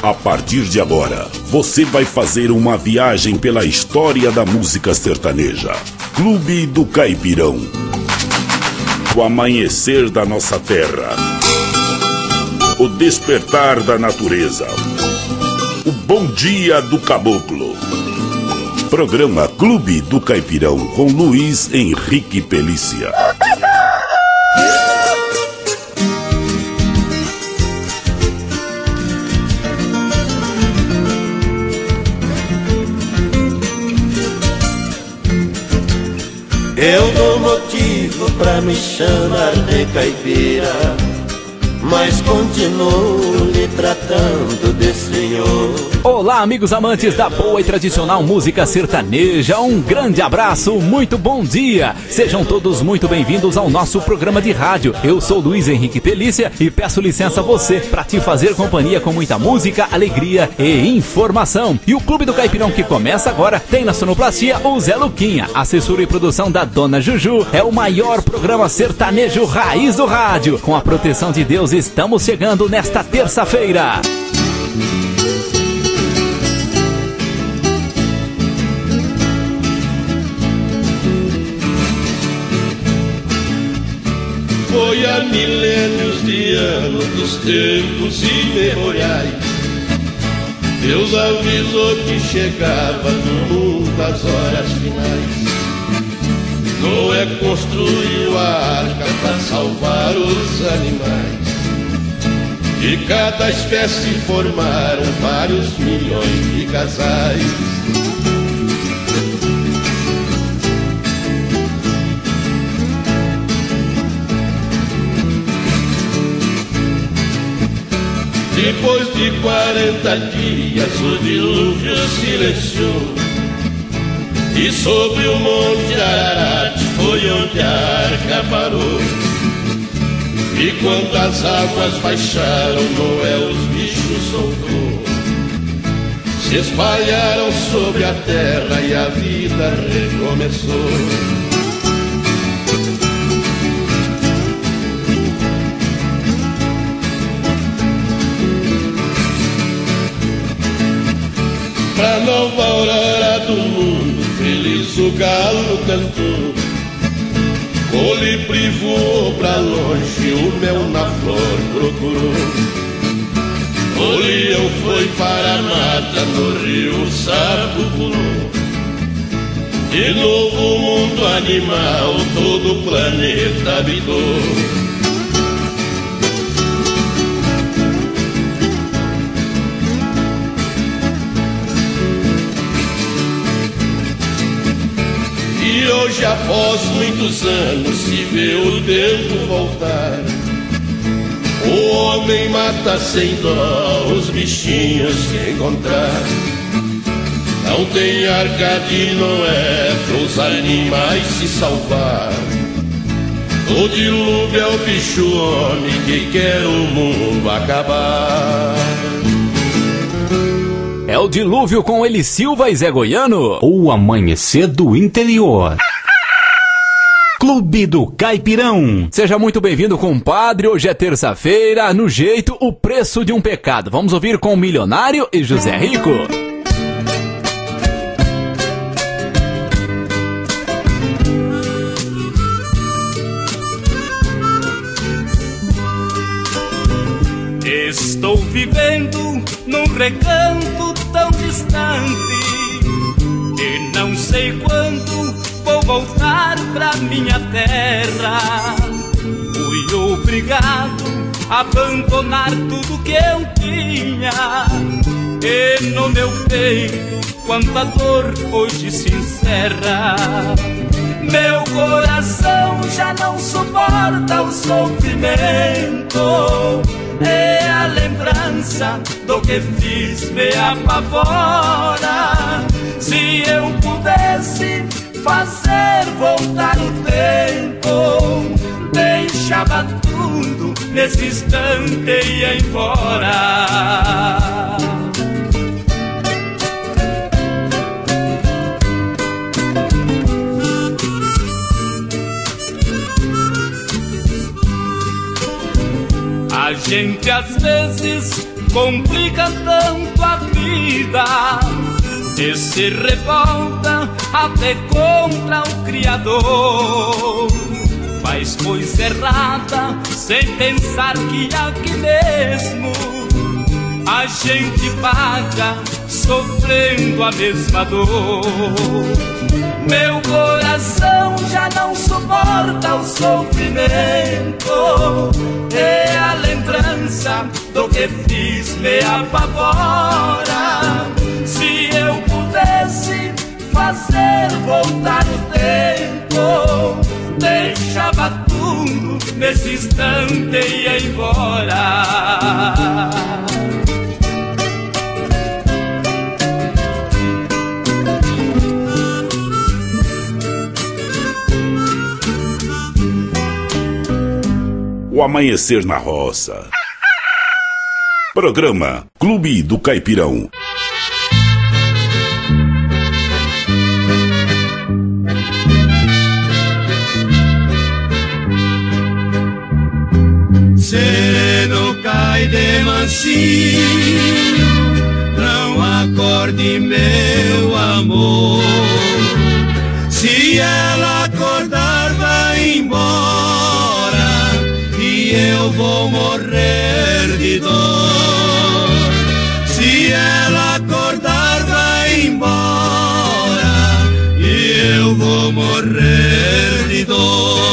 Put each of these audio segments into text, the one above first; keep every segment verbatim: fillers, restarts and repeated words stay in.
A partir de agora, você vai fazer uma viagem pela história da música sertaneja. Clube do Caipirão. O amanhecer da nossa terra. O despertar da natureza. O bom dia do caboclo. Programa Clube do Caipirão com Luiz Henrique Pelícia. Eu dou motivo pra me chamar de caipira, mas continuo lhe tratando de senhor. Olá, amigos amantes da boa e tradicional música sertaneja, um grande abraço, muito bom dia. Sejam todos muito bem-vindos ao nosso programa de rádio. Eu sou Luiz Henrique Pelícia e peço licença a você para te fazer companhia com muita música, alegria e informação. E o Clube do Caipirão que começa agora tem na sonoplastia o Zé Luquinha, assessora e produção da Dona Juju. É o maior programa sertanejo raiz do rádio. Com a proteção de Deus, estamos chegando nesta terça-feira. Foi há milênios de anos dos tempos imemoriais. Deus avisou que chegava no mundo as horas finais. Noé construiu a arca para salvar os animais. De cada espécie formaram vários milhões de casais. Depois de quarenta dias o dilúvio silenciou, e sobre o monte Ararat foi onde a arca parou. E quando as águas baixaram, Noé os bichos soltou, se espalharam sobre a terra e a vida recomeçou. Pra nova aurora do mundo, feliz o galo cantou. Colibri voou pra longe, o mel na flor procurou. O leão foi para a mata, no rio o sapo pulou. De novo o mundo animal, todo o planeta habitou. E hoje, após muitos anos, se vê o tempo voltar. O homem mata sem dó os bichinhos se encontrar. Não tem arca de Noé pros animais se salvar. O dilúvio é o bicho homem que quer o mundo acabar. É o dilúvio com Eli Silva e Zé Goiano. O amanhecer do interior. Clube do Caipirão. Seja muito bem-vindo, compadre. Hoje é terça-feira, no jeito, o preço de um pecado. Vamos ouvir com o Milionário e José Rico. Estou vivendo num recanto tão distante e não sei quando vou voltar pra minha terra. Fui obrigado a abandonar tudo que eu tinha, e no meu peito quanta dor hoje se encerra. Meu coração já não suporta o sofrimento, e a lembrança do que fiz me apavora. Se eu pudesse fazer voltar o tempo, deixava tudo nesse instante e ia embora. A gente às vezes complica tanto a vida, e se revolta até contra o Criador. Faz coisa errada sem pensar que aqui mesmo a gente paga sofrendo a mesma dor. Meu coração já não suporta o sofrimento, e a lembrança do que fiz me apavora. Se eu pudesse fazer voltar o tempo, deixava tudo nesse instante e ia embora. O Amanhecer na Roça. Programa Clube do Caipirão. Sereno cai de mansinho, não acorde meu amor. Se ela acordar vai embora, e eu vou morrer de dor. Se ela acordar vai embora, e eu vou morrer de dor.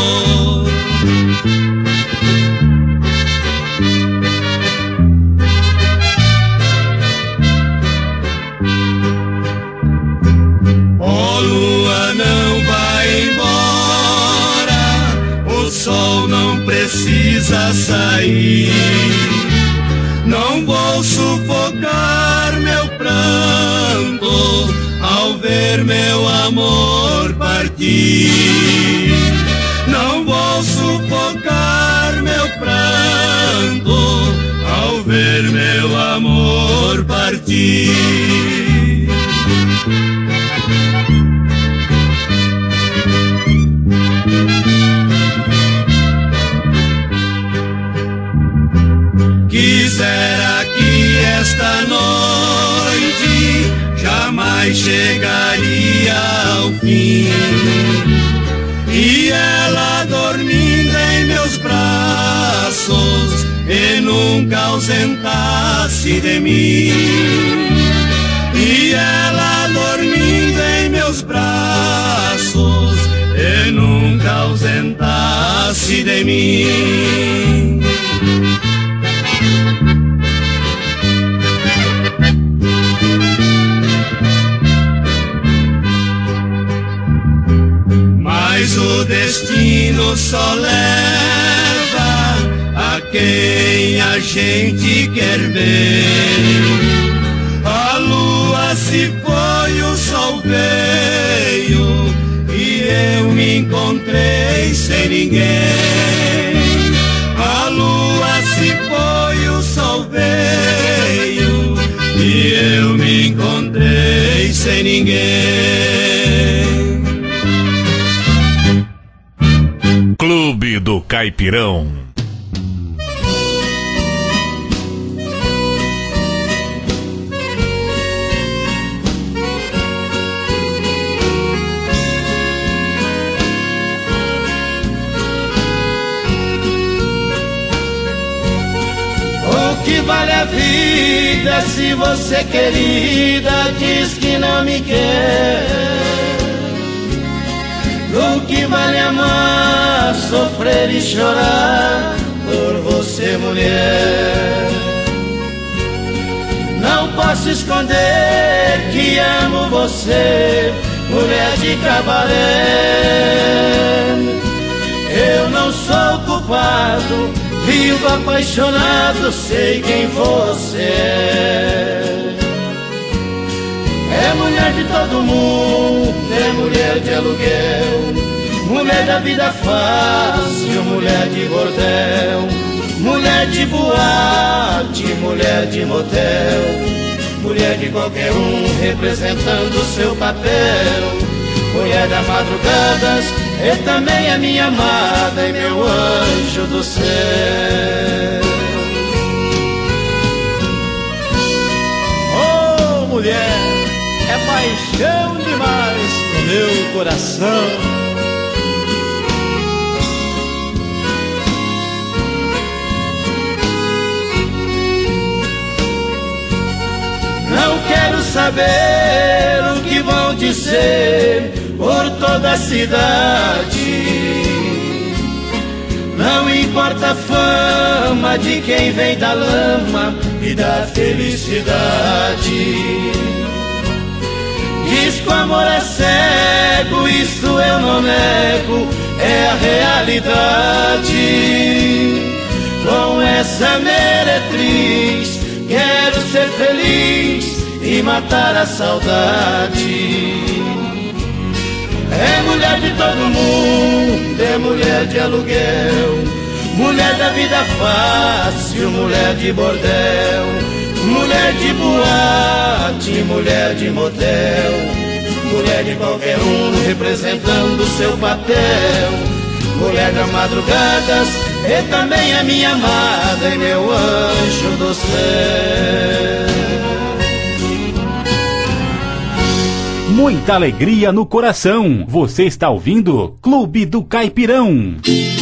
Ó lua, não vai embora, o sol não precisa sair. Não vou sufocar meu pranto ao ver meu amor partir. Não vou sufocar meu pranto ao ver meu amor partir. Quisera que esta noite jamais chegaria ao fim, e ela dormindo em meus braços e nunca ausentasse de mim. E ela dormindo em meus braços e nunca ausentasse de mim. Mas o destino só leva a quem a gente quer ver. A lua se foi, o sol veio, e eu me encontrei sem ninguém. A lua se foi, o sol veio, e eu me encontrei sem ninguém. Clube do Caipirão. O que vale a vida se você, querida, diz que não me quer? O que vale amar, sofrer e chorar por você, mulher? Não posso esconder que amo você, mulher de cabaré. Eu não sou culpado, vivo apaixonado, sei quem você é. É mulher de todo mundo, é mulher de aluguel, mulher da vida fácil, mulher de bordel, mulher de boate, mulher de motel, mulher de qualquer um representando o seu papel. Mulher das madrugadas, é também a minha amada e meu anjo do céu. mulher é paixão demais no meu coração. Não quero saber o que vão dizer por toda a cidade. Não importa a fama de quem vem da lama e da felicidade. Diz que o amor é cego, isso eu não nego, é a realidade. Com essa meretriz quero ser feliz e matar a saudade. É mulher de todo mundo, é mulher de aluguel, mulher da vida fácil, mulher de bordel, mulher de boate, mulher de motel, mulher de qualquer um representando seu papel. Mulher das madrugadas e também a minha amada e meu anjo do céu. Muita alegria no coração. Você está ouvindo Clube do Caipirão.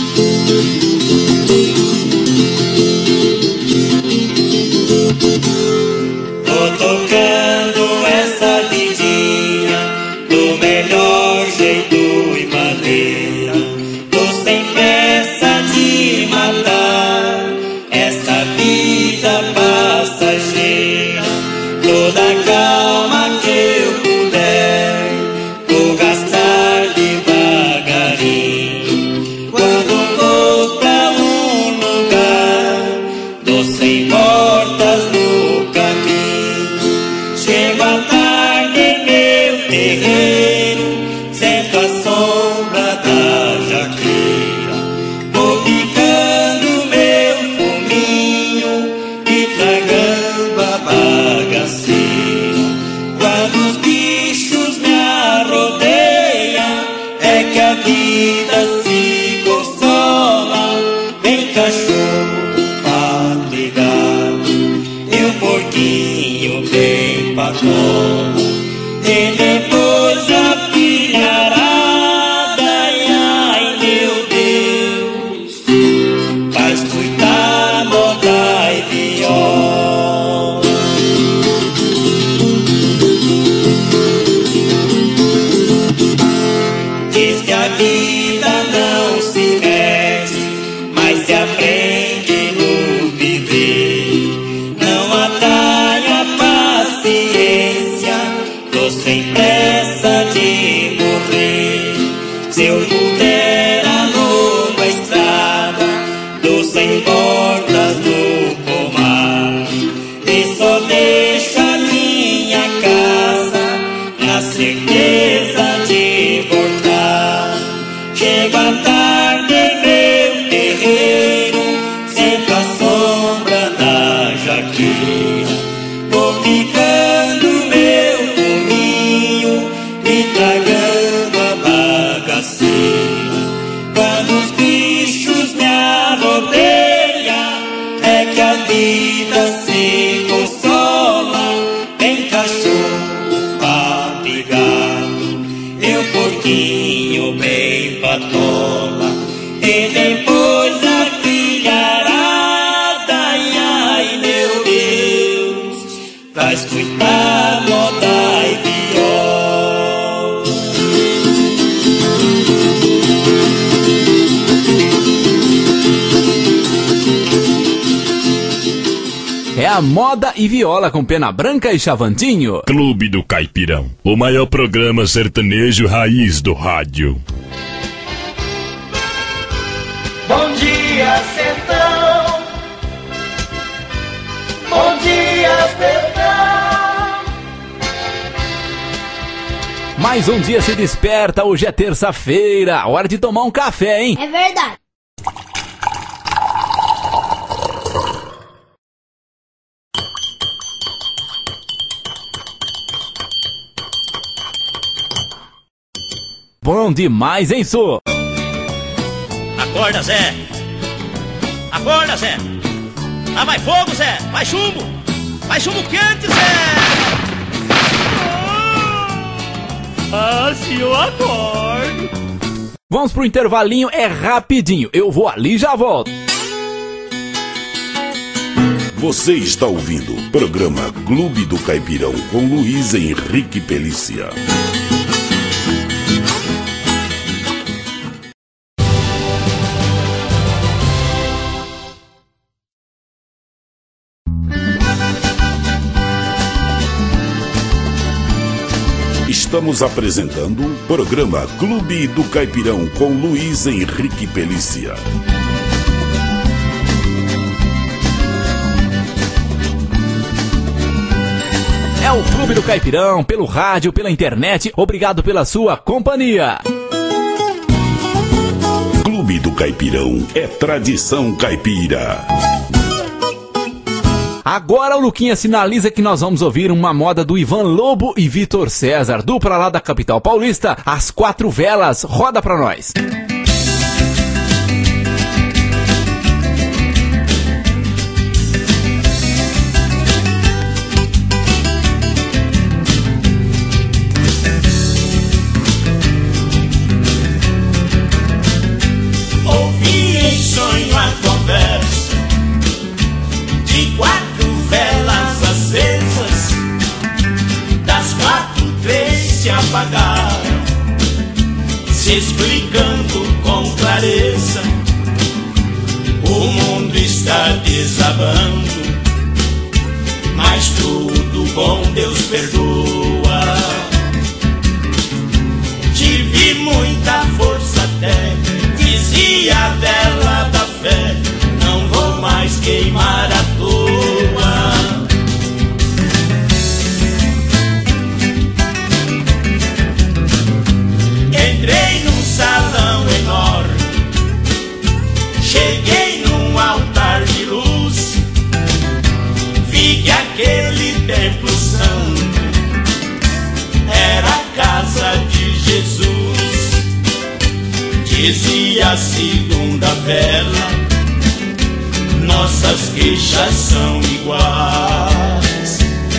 Tô tocando essa vidinha do melhor jeito e maneira. Tô sem pressa de matar essa vida passageira. Toda a calma que eu puder vou gastar devagarinho. Quando vou pra um lugar, dou sem voltas no caminho. Chego à tarde, meu terreiro, sento à sombra da jaqueira. Vou picando meu fuminho e tragando a bagaceira. Quando os bichos me arrodeiam, é que a vida se consola. Vem cachorro fatigado, e o porquinho bem patola, e depois a filharada. Ai, ai, meu Deus, faz cuidar, moda e viola. Diz que a vida não se mede, mas se aprende no viver. Não atrai a paciência, tô sem pressa de morrer. Se eu puder a longa estrada, dou sem voltas no pomar. E só deixo a minha casa na certeza de voltar. Chego à tarde, meu terreiro, sento à sombra da jaqueira. Vou picando meu fuminho e tragando a bagaceira. Quando os bichos me arrodeiam, é que a vida se consola. Vem cachorro fatigado, e o porquinho bem patola, e depois a filharada. Ai, ai, meu Deus, faz cuidar, moda e viola. É a Moda e Viola com Pena Branca e Chavantinho. Clube do Caipirão, o maior programa sertanejo raiz do rádio. Bom dia, sertão. Bom dia, sertão. Mais um dia se desperta, hoje é terça-feira, hora de tomar um café, hein? É verdade. Bom demais, hein, Su? Acorda, Zé! Acorda, Zé! Lá vai fogo, Zé! Vai chumbo! Vai chumbo quente, Zé! Ah, se eu acordo. Vamos pro intervalinho, é rapidinho. Eu vou ali e já volto. Você está ouvindo o programa Clube do Caipirão com Luiz Henrique Pelícia. Estamos apresentando o programa Clube do Caipirão com Luiz Henrique Pelícia. É o Clube do Caipirão, pelo rádio, pela internet. Obrigado pela sua companhia. Clube do Caipirão é tradição caipira. Agora o Luquinha sinaliza que nós vamos ouvir uma moda do Ivan Lobo e Vitor César, dupla lá da capital paulista, As Quatro Velas. Roda pra nós. Ouvi em sonho a conversa de quatro velas acesas, das quatro, três se apagaram, se explicando com clareza. O mundo está desabando, mas tudo bom Deus perdoa. Tive muita força até, dizia a vela da fé, não vou mais queimar à toa. Entrei num salão enorme, cheguei num altar de luz, vi que aquele templo santo era a casa de Jesus. Dizia a segunda vela, nossas queixas são iguais.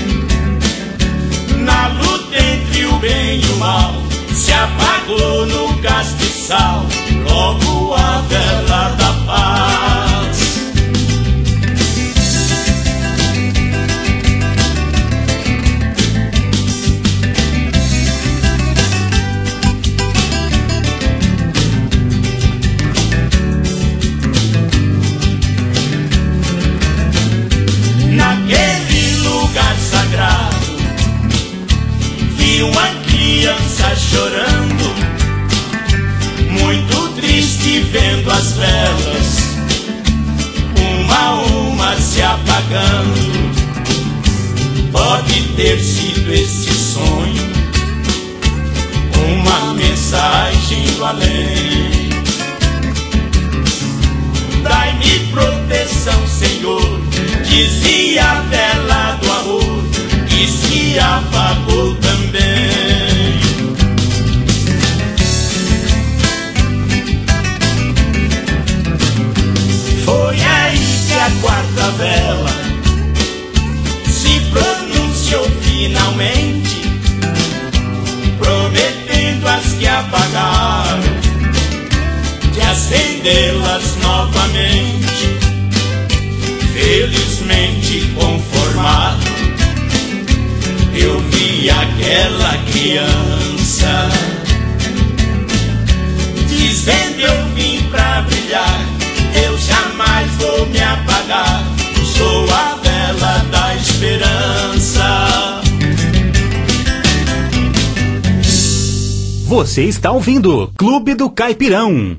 Na luta entre o bem e o mal, se apagou no castiçal logo a vela da paz. Naquele lugar sagrado, vi uma criança chorando, muito triste vendo as velas, uma a uma se apagando. Pode ter sido esse sonho uma mensagem do além. Dai-me proteção, Senhor, dizia a vela do amor, e se apagou também. Foi aí que a quarta vela se pronunciou finalmente, prometendo às que apagaram de acendê-las novamente. Felizmente conformado, eu vi aquela criança dizendo: eu vim pra brilhar, eu jamais vou me apagar, sou a vela da esperança. Você está ouvindo Clube do Caipirão.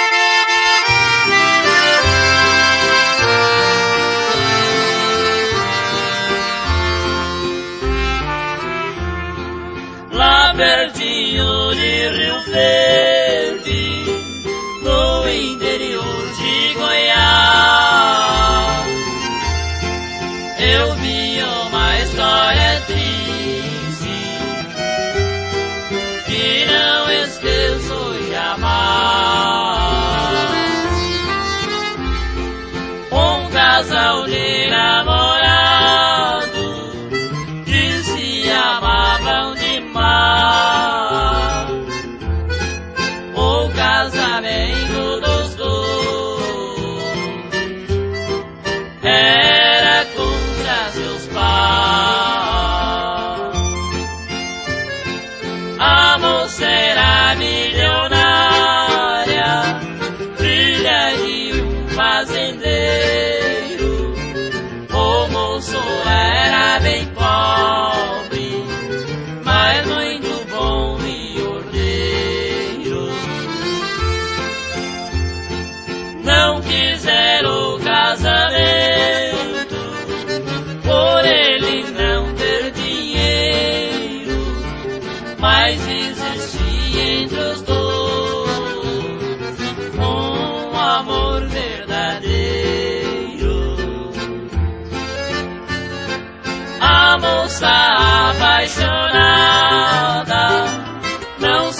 Lá pertinho de Rio Verde, no interior de Goiás, eu vi uma história triste que não esqueço jamais.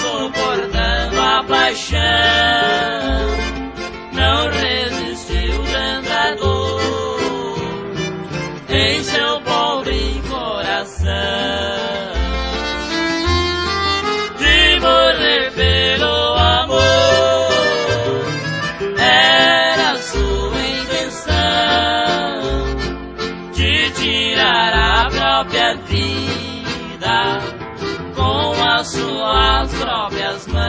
suportando a paixão, não resistiu tanta dor em seu pobre coração. De morrer pelo amor era sua intenção, de tirar a própria vida com as suas próprias mãos.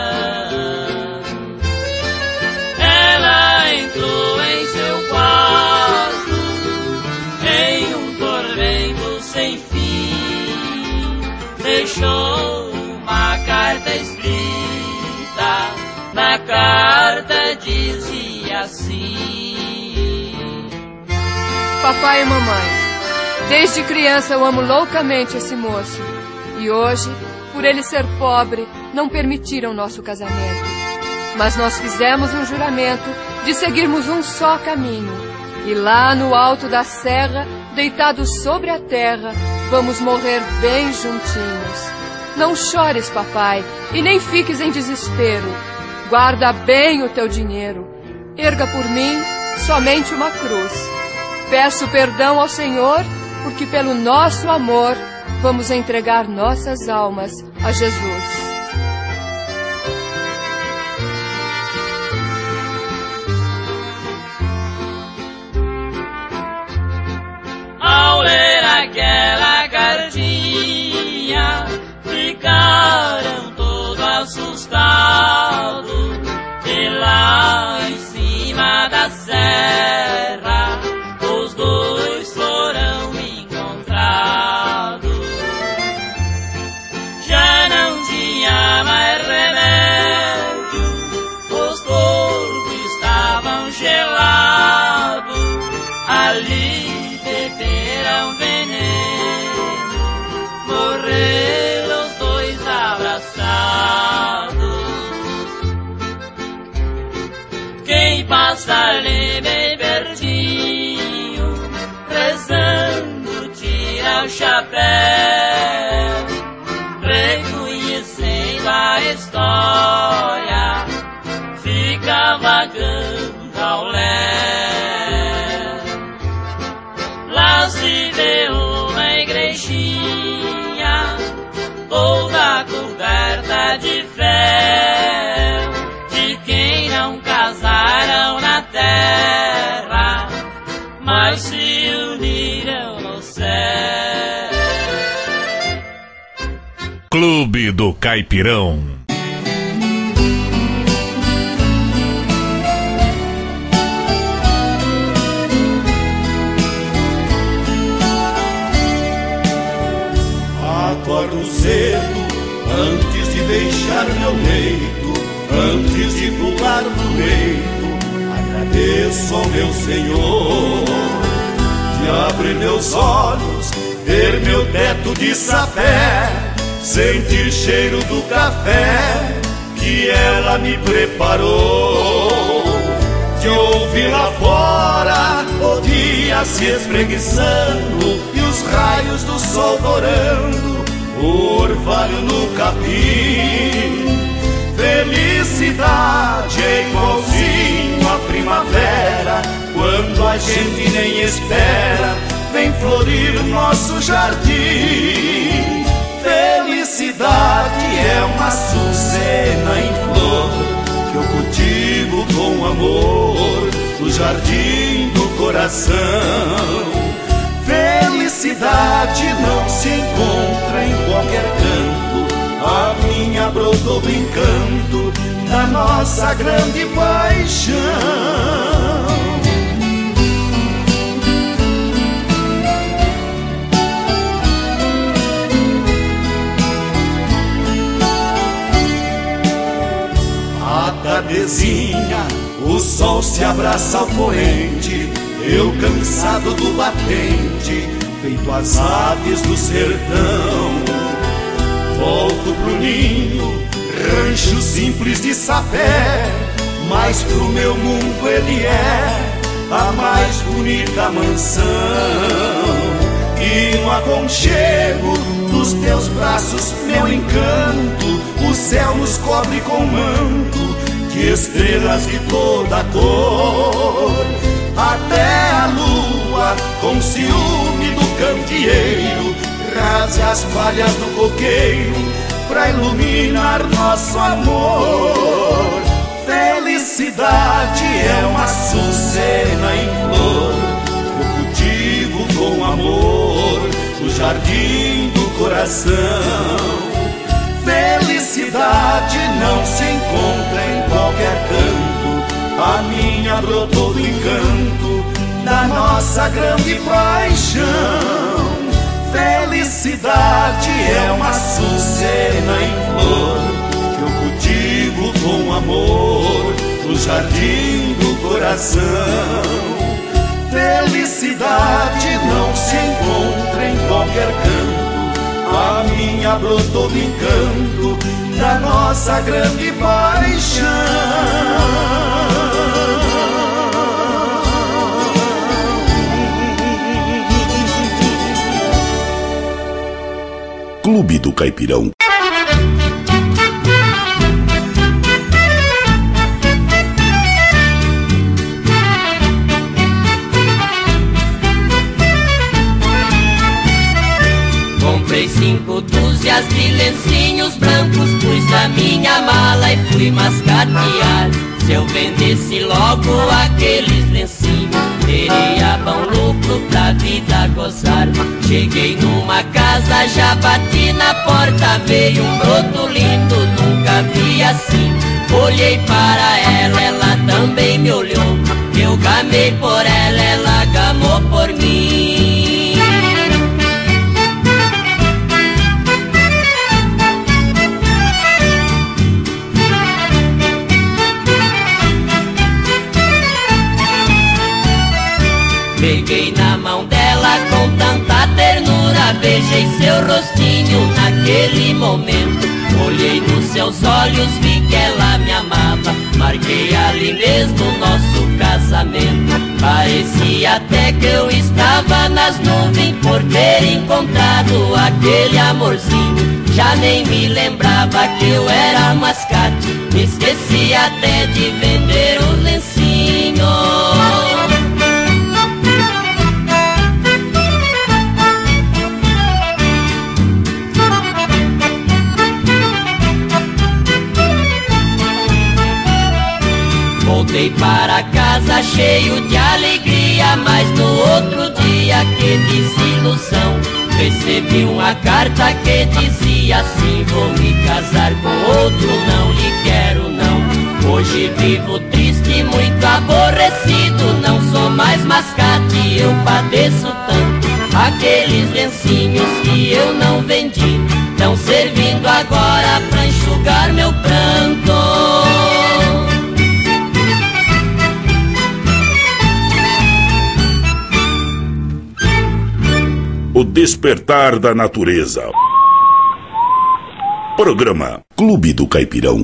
Ela entrou em seu quarto em um tormento sem fim, deixou uma carta escrita. Na carta dizia assim: Papai e mamãe, desde criança eu amo loucamente esse moço. E hoje, por ele ser pobre, não permitiram nosso casamento. Mas nós fizemos um juramento de seguirmos um só caminho. E lá no alto da serra, deitados sobre a terra, vamos morrer bem juntinhos. Não chores, papai, e nem fiques em desespero. Guarda bem o teu dinheiro. Erga por mim somente uma cruz. Peço perdão ao Senhor, porque pelo nosso amor vamos entregar nossas almas a Jesus. Ao ler aquela cartinha, ficaram todos assustados. E lá em cima da serra, os dois foram encontrados. Já não tinha mais remédio, os corpos estavam gelados. Ali beberam veneno, morreram os dois abraçados. Quem passa ali bem pertinho, rezando, tira o chapéu, reconhecendo a história, fica vagando ao léu. Lá se vê uma igrejinha, toda coberta de fel, de quem não casaram na terra, mas se uniram no céu. Clube do Caipirão. Acordo cedo, antes de deixar meu leito, antes de pular no leito, agradeço ao meu Senhor, de abrir meus olhos, ver meu teto de sapé, sentir cheiro do café que ela me preparou, de ouvir lá fora o dia se espreguiçando e os raios do sol dourando o orvalho no capim. Felicidade é igualzinho à primavera, quando a gente nem espera, vem florir nosso jardim. Felicidade é uma açucena em flor, que eu cultivo com amor no jardim do coração. Felicidade não se encontra em qualquer canto, a minha brotou brincando na nossa grande paixão. A tardezinha, o sol se abraça ao poente, eu cansado do batente, feito as aves do sertão, volto pro ninho, rancho simples de sapé, mas pro meu mundo ele é a mais bonita mansão. E no aconchego dos teus braços, meu encanto, o céu nos cobre com manto de estrelas de toda cor. Até a lua, com ciúme do candeeiro, rasga as palhas do coqueiro pra iluminar nosso amor. Felicidade é uma açucena em flor, eu cultivo com amor no jardim do coração. Felicidade não se encontra em qualquer canto, a minha brotou do encanto da nossa grande paixão. Felicidade é uma açucena em flor, que eu cultivo com amor no jardim do coração. Felicidade não se encontra em qualquer canto, a minha brotou do encanto da nossa grande paixão. Clube do Caipirão. Comprei cinco dúzias de lencinhos brancos, pus na minha mala e fui mascatear. Se eu vendesse logo aqueles lencinhos, teria bom lucro pra vida gozar. Cheguei numa casa, já bati na porta, veio um broto lindo, nunca vi assim. Olhei para ela, ela também me olhou, eu gamei por ela, ela gamou por mim. Peguei na mão dela com tanta ternura, beijei seu rostinho naquele momento. Olhei nos seus olhos, vi que ela me amava, marquei ali mesmo nosso casamento. Parecia até que eu estava nas nuvens por ter encontrado aquele amorzinho. Já nem me lembrava que eu era mascate, me esqueci até de vender os lencinhos. Voltei para casa cheio de alegria, mas no outro dia, que desilusão. Recebi uma carta que dizia assim: vou me casar com outro, não lhe quero não. Hoje vivo triste, muito aborrecido, não sou mais mascate, eu padeço tanto. Aqueles lencinhos que eu não vendi, tão servindo agora pra enxugar meu pranto. O despertar da natureza. Programa Clube do Caipirão.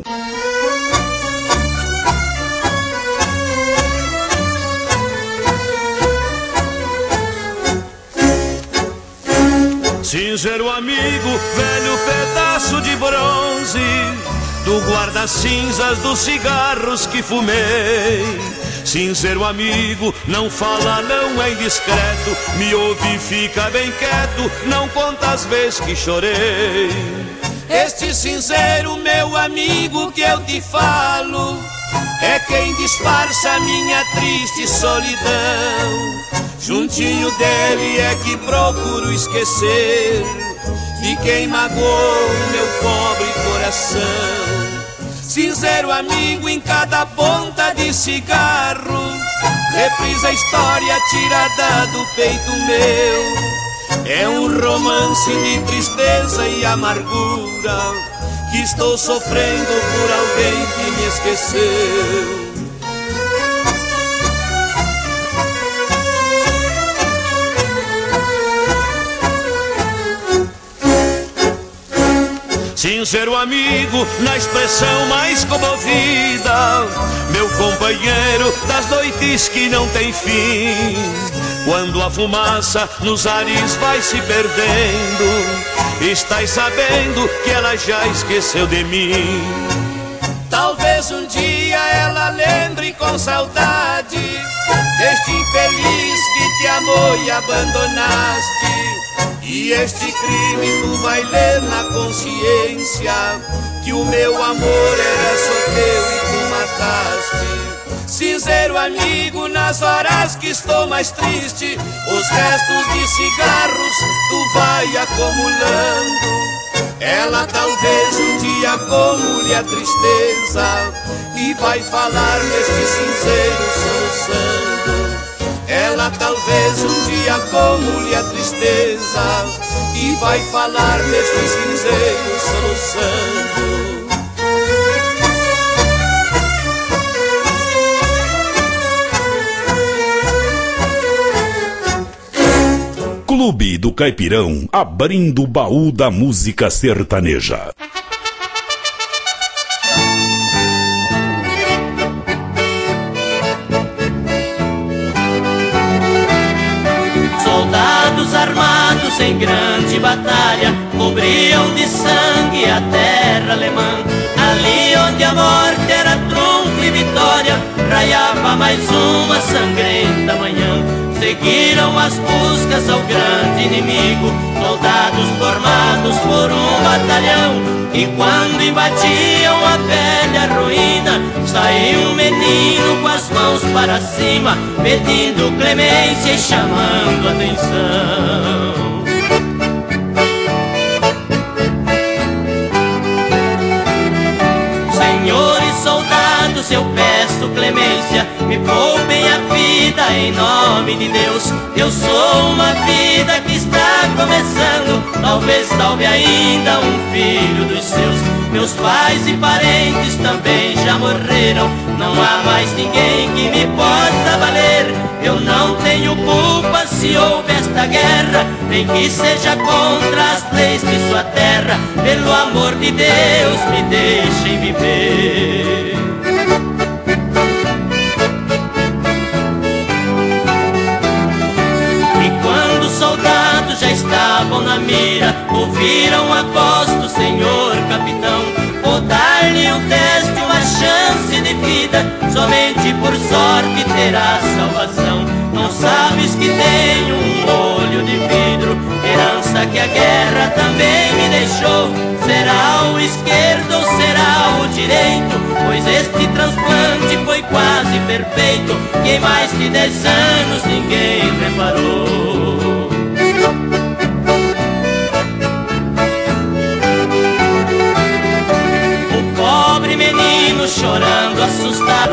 Sincero amigo, velho pedaço de bronze, do guarda-cinzas dos cigarros que fumei. Sincero amigo, não fala, não é indiscreto, me ouve e fica bem quieto, não conta as vezes que chorei. Este sincero meu amigo que eu te falo, é quem disfarça minha triste solidão. Juntinho dele é que procuro esquecer de quem magoou meu pobre coração. Sincero amigo, em cada ponta de cigarro, reprisa a história tirada do peito meu. É um romance de tristeza e amargura que estou sofrendo por alguém que me esqueceu. Sincero amigo, na expressão mais comovida, meu companheiro das noites que não tem fim. Quando a fumaça nos ares vai se perdendo Estás sabendo que ela já esqueceu de mim. Talvez um dia ela lembre com saudade deste infeliz que te amou e abandonaste. E este crime tu vai ler na consciência, que o meu amor era só teu e tu mataste. Sincero amigo, nas horas que estou mais triste, os restos de cigarros tu vai acumulando. Ela talvez um dia acumule a tristeza e vai falar neste cinzeiro soluçando. Ela talvez um dia acumule a tristeza e vai falar neste cinzeiro soluçando. Clube do Caipirão, abrindo o baú da música sertaneja. Soldados armados em grande batalha cobriam de sangue a terra alemã. Ali onde a morte era trunfo e vitória, raiava mais uma sangrenta manhã. Seguiram as buscas ao grande inimigo, soldados formados por um batalhão. E quando invadiam a velha ruína, saiu um menino com as mãos para cima, pedindo clemência e chamando atenção. Senhores soldados, eu peço clemência, me poupem a vida em nome de Deus. Eu sou uma vida que está começando, talvez salve ainda um filho dos seus. Meus pais e parentes também já morreram, não há mais ninguém que me possa valer. Eu não tenho culpa se houve esta guerra, nem que seja contra as leis de sua terra. Pelo amor de Deus, me deixem viver. Soldados já estavam na mira, ouviram a voz do senhor capitão. Vou dar-lhe um teste, uma chance de vida, somente por sorte terá salvação. Não sabes que tenho um olho de vidro, herança que a guerra também me deixou. Será o esquerdo ou será o direito? Pois este transplante foi quase perfeito, que em mais de dez anos ninguém reparou. Menino chorando, assustado,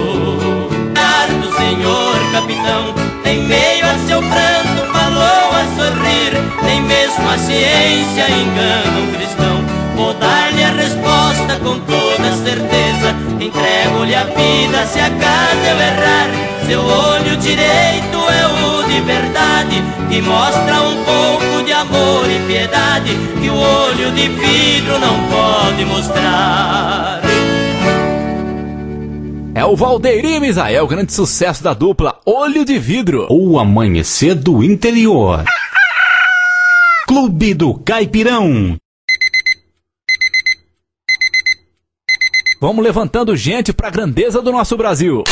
do senhor capitão, em meio a seu pranto falou a sorrir. Nem mesmo a ciência engana um cristão. Vou dar-lhe a resposta com toda certeza, entrego-lhe a vida se acaso eu errar. Seu olho direito é o de verdade, que mostra um pouco de amor e piedade, que o olho de vidro não pode mostrar. É o Valdeirinho Misael, grande sucesso da dupla Olho de Vidro. O amanhecer do interior. Clube do Caipirão. Vamos levantando gente pra grandeza do nosso Brasil.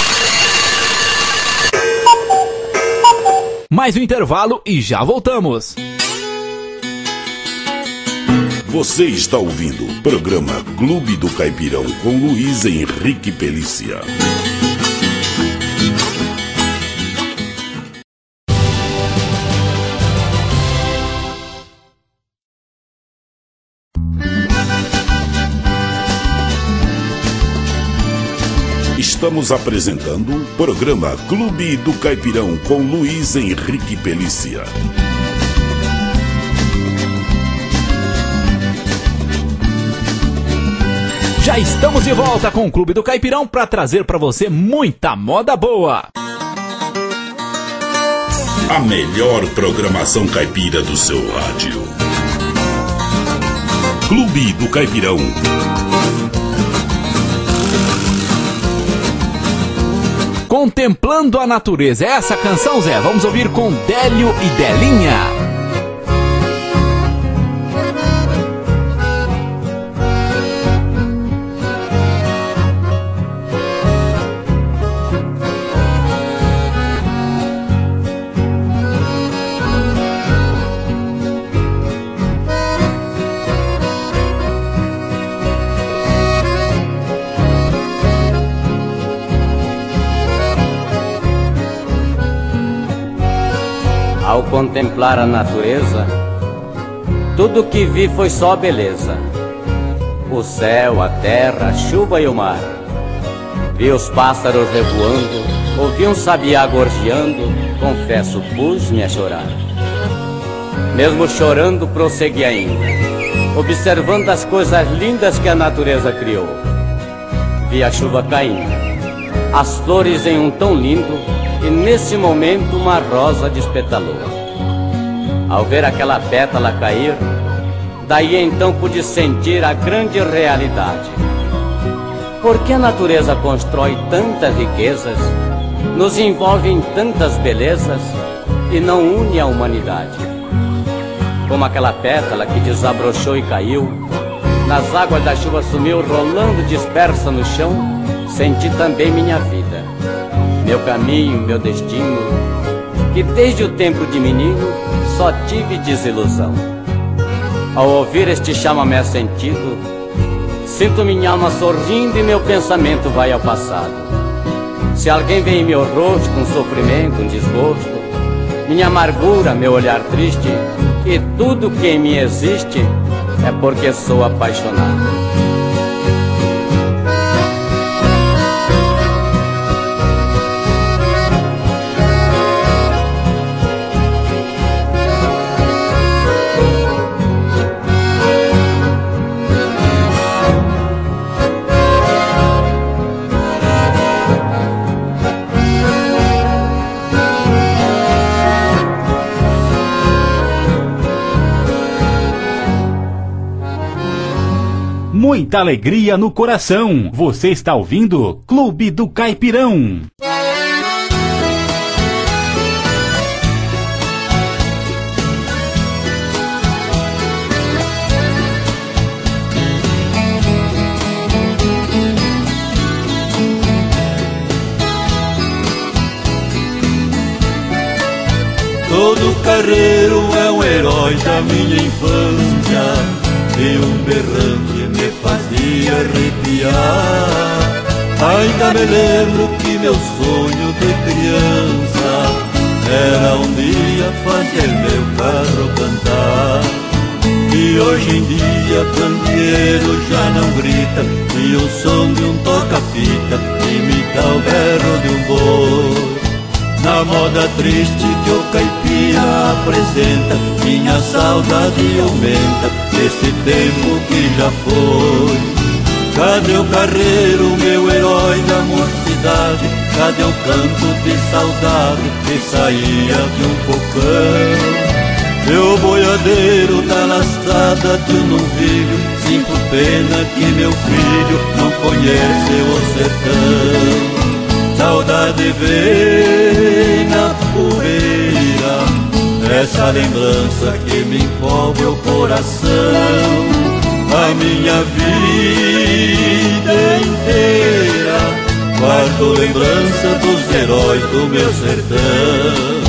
Mais um intervalo e já voltamos. Você está ouvindo o programa Clube do Caipirão com Luiz Henrique Pelícia. Estamos apresentando o programa Clube do Caipirão com Luiz Henrique Pelícia. Já estamos de volta com o Clube do Caipirão para trazer para você muita moda boa. A melhor programação caipira do seu rádio. Clube do Caipirão. Contemplando a Natureza. É essa canção, Zé? Vamos ouvir com Délio e Delinha. Ao contemplar a natureza, tudo que vi foi só beleza. O céu, a terra, a chuva e o mar. Vi os pássaros revoando, ouvi um sabiá gorjeando, confesso, pus-me a chorar. Mesmo chorando, prossegui ainda, observando as coisas lindas que a natureza criou. Vi a chuva caindo, as flores em um tom lindo, e nesse momento uma rosa despetalou. Ao ver aquela pétala cair, daí então pude sentir a grande realidade. Por que a natureza constrói tantas riquezas, nos envolve em tantas belezas e não une a humanidade? Como aquela pétala que desabrochou e caiu, nas águas da chuva sumiu, rolando dispersa no chão, senti também minha vida, meu caminho, meu destino, que desde o tempo de menino só tive desilusão. Ao ouvir este chamamé sentido, sinto minha alma sorrindo e meu pensamento vai ao passado. Se alguém vê em meu rosto um sofrimento, um desgosto, minha amargura, meu olhar triste, e tudo que em mim existe é porque sou apaixonado. Muita alegria no coração. Você está ouvindo Clube do Caipirão. Todo carreiro é um herói da minha infância, e um berrante me fazia arrepiar. Ainda me lembro que meu sonho de criança era um dia fazer meu carro cantar. E hoje em dia candeeiro já não grita, e o som de um toca-fita imita o berro de um boi. Na moda triste que o caipira apresenta, minha saudade aumenta desse tempo que já foi. Cadê o carreiro, meu herói da mocidade? Cadê o canto de saudade que saía de um cocão? Meu boiadeiro da laçada de um novilho, sinto pena que meu filho não conhece o sertão. Saudade vem na poeira, essa lembrança que me envolve o coração. A minha vida inteira guardo lembrança dos heróis do meu sertão.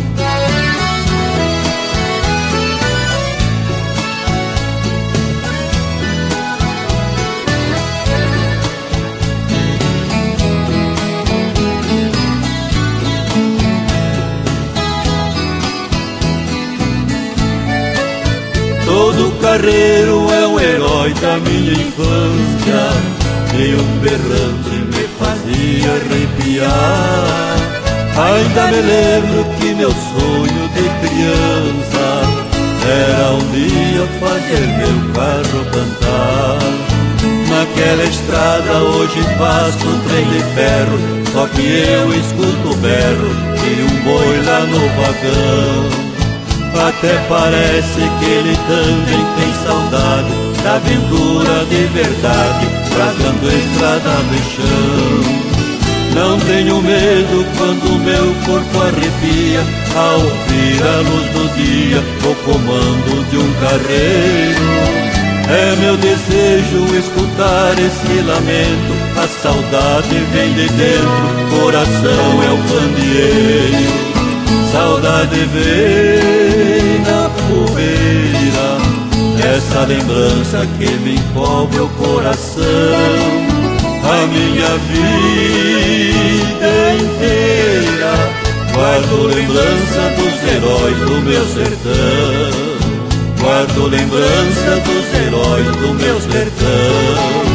Todo carreiro é um herói da minha infância, e um berrante me fazia arrepiar. Ainda me lembro que meu sonho de criança era um dia fazer meu carro cantar. Naquela estrada hoje passo um trem de ferro, só que eu escuto o berro de um boi lá no vagão. Até parece que ele também tem saudade da aventura de verdade, rasgando estrada de chão. Não tenho medo quando meu corpo arrepia ao ouvir a luz do dia, o comando de um carreiro. É meu desejo escutar esse lamento, a saudade vem de dentro, coração é o candeeiro. Saudade vem na poeira, essa lembrança que me envolve o coração. A minha vida inteira Guardo lembrança dos heróis do meu sertão. Guardo lembrança dos heróis do meu sertão.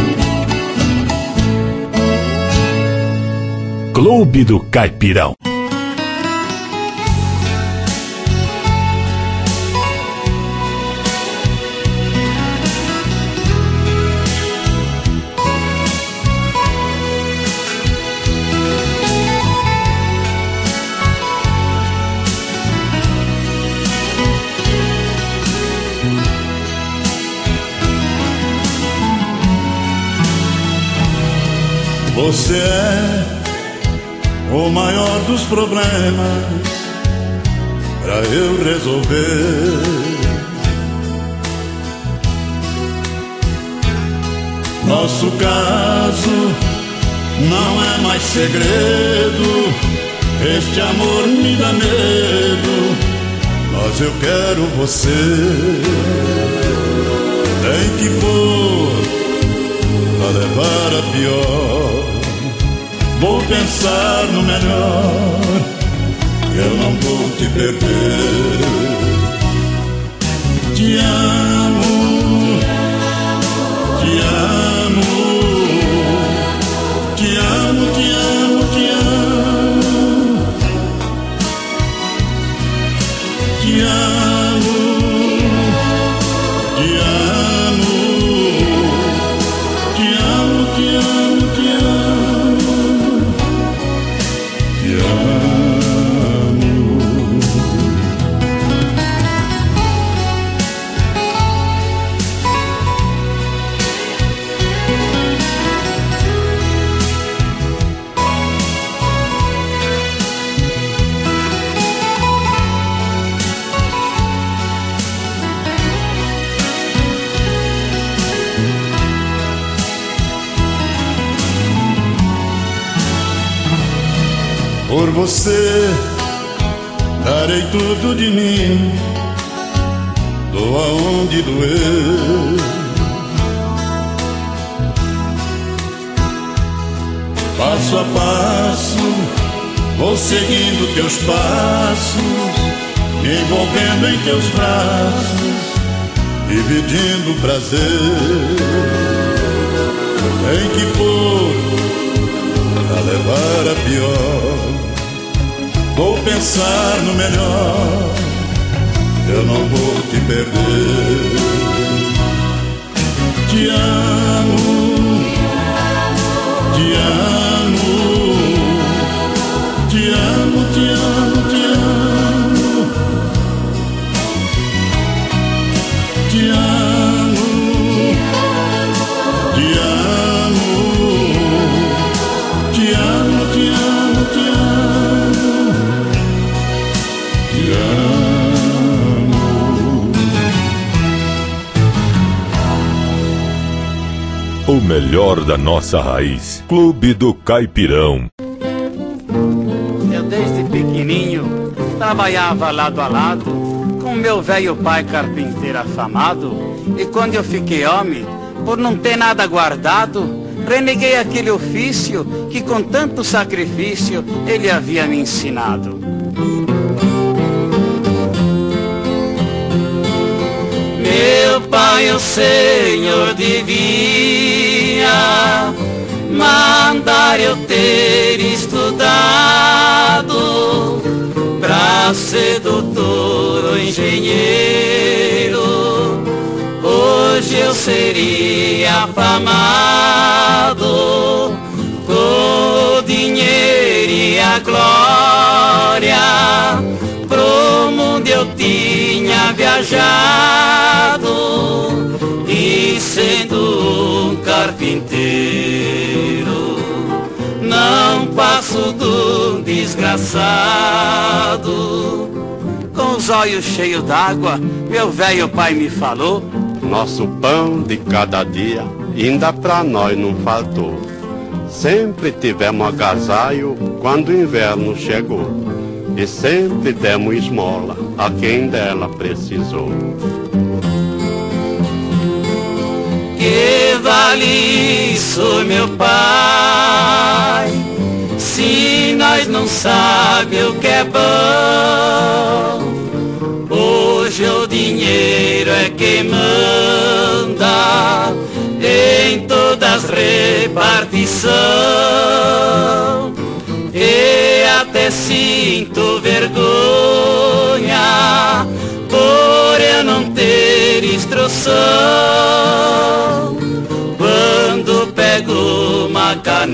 Clube do Caipirão. Você é o maior dos problemas pra eu resolver. Nosso caso não é mais segredo. Este amor me dá medo, mas eu quero você. Tem que pôr pra levar a pior. Vou pensar no melhor, eu não vou te perder. Te amo, te amo, te amo, te amo, te amo, te amo, te amo, te amo, te amo, te amo. Por você darei tudo de mim, doa onde doer. Passo a passo vou seguindo teus passos, me envolvendo em teus braços, dividindo prazer. Tem que pôr pra levar a pior. Vou pensar no melhor, eu não vou te perder. Te amo, te amo, te amo, te amo, te amo, te amo, te amo, te amo, te amo, te amo. O melhor da nossa raiz. Clube do Caipirão. Eu desde pequenininho trabalhava lado a lado com meu velho pai carpinteiro afamado. E quando eu fiquei homem, por não ter nada guardado, reneguei aquele ofício que com tanto sacrifício ele havia me ensinado. Meu pai, o Senhor devia mandar eu ter estudado pra ser doutor ou engenheiro. Hoje eu seria afamado com o dinheiro e a glória. Pro mundo eu tinha viajado e sendo um carpinteiro não passo do desgraçado. Com os olhos cheios d'água, meu velho pai me falou: nosso pão de cada dia ainda pra nós não faltou. Sempre tivemos agasalho quando o inverno chegou, e sempre demos esmola a quem dela precisou. Que vale isso, meu pai, se assim nós não sabe o que é bom. Hoje o dinheiro é quem manda em todas as repartições. E até sinto vergonha por eu não ter instrução. Quando pego uma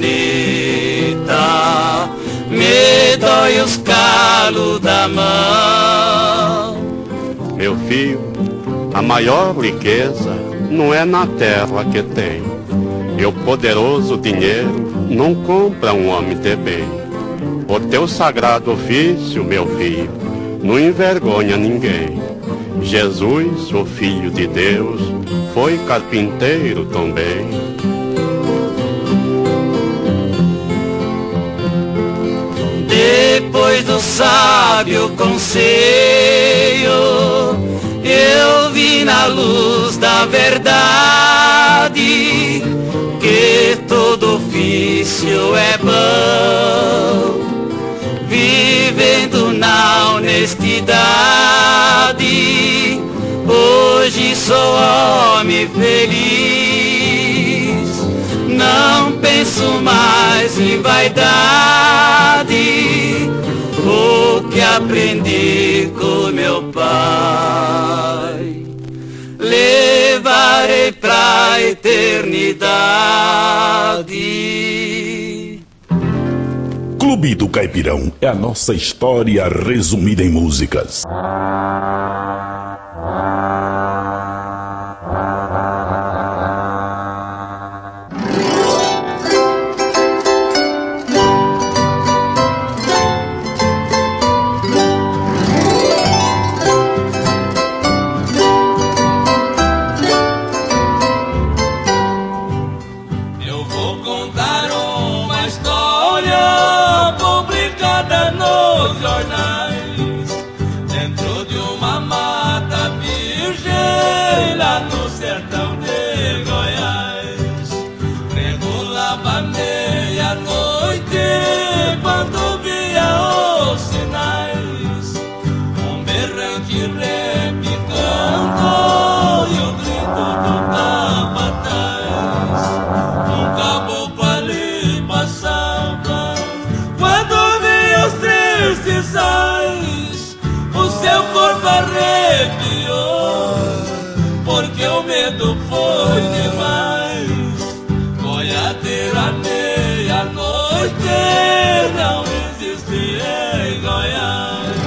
caneta, me dói os calos da mão. Meu filho, a maior riqueza não é na terra que tem, e o poderoso dinheiro não compra um homem de bem. O teu sagrado ofício, meu filho, não envergonha ninguém. Jesus, o Filho de Deus, foi carpinteiro também. Depois do sábio conselho, eu vi na luz da verdade que todo ofício é bom, vivendo na honestidade. Hoje sou homem feliz, não penso mais em vaidade, o que aprendi com meu pai levarei pra eternidade. Clube do Caipirão é a nossa história resumida em músicas. O seu corpo arrepiou, porque o medo foi demais. Goiadeiro à meia-noite não existe em Goiás.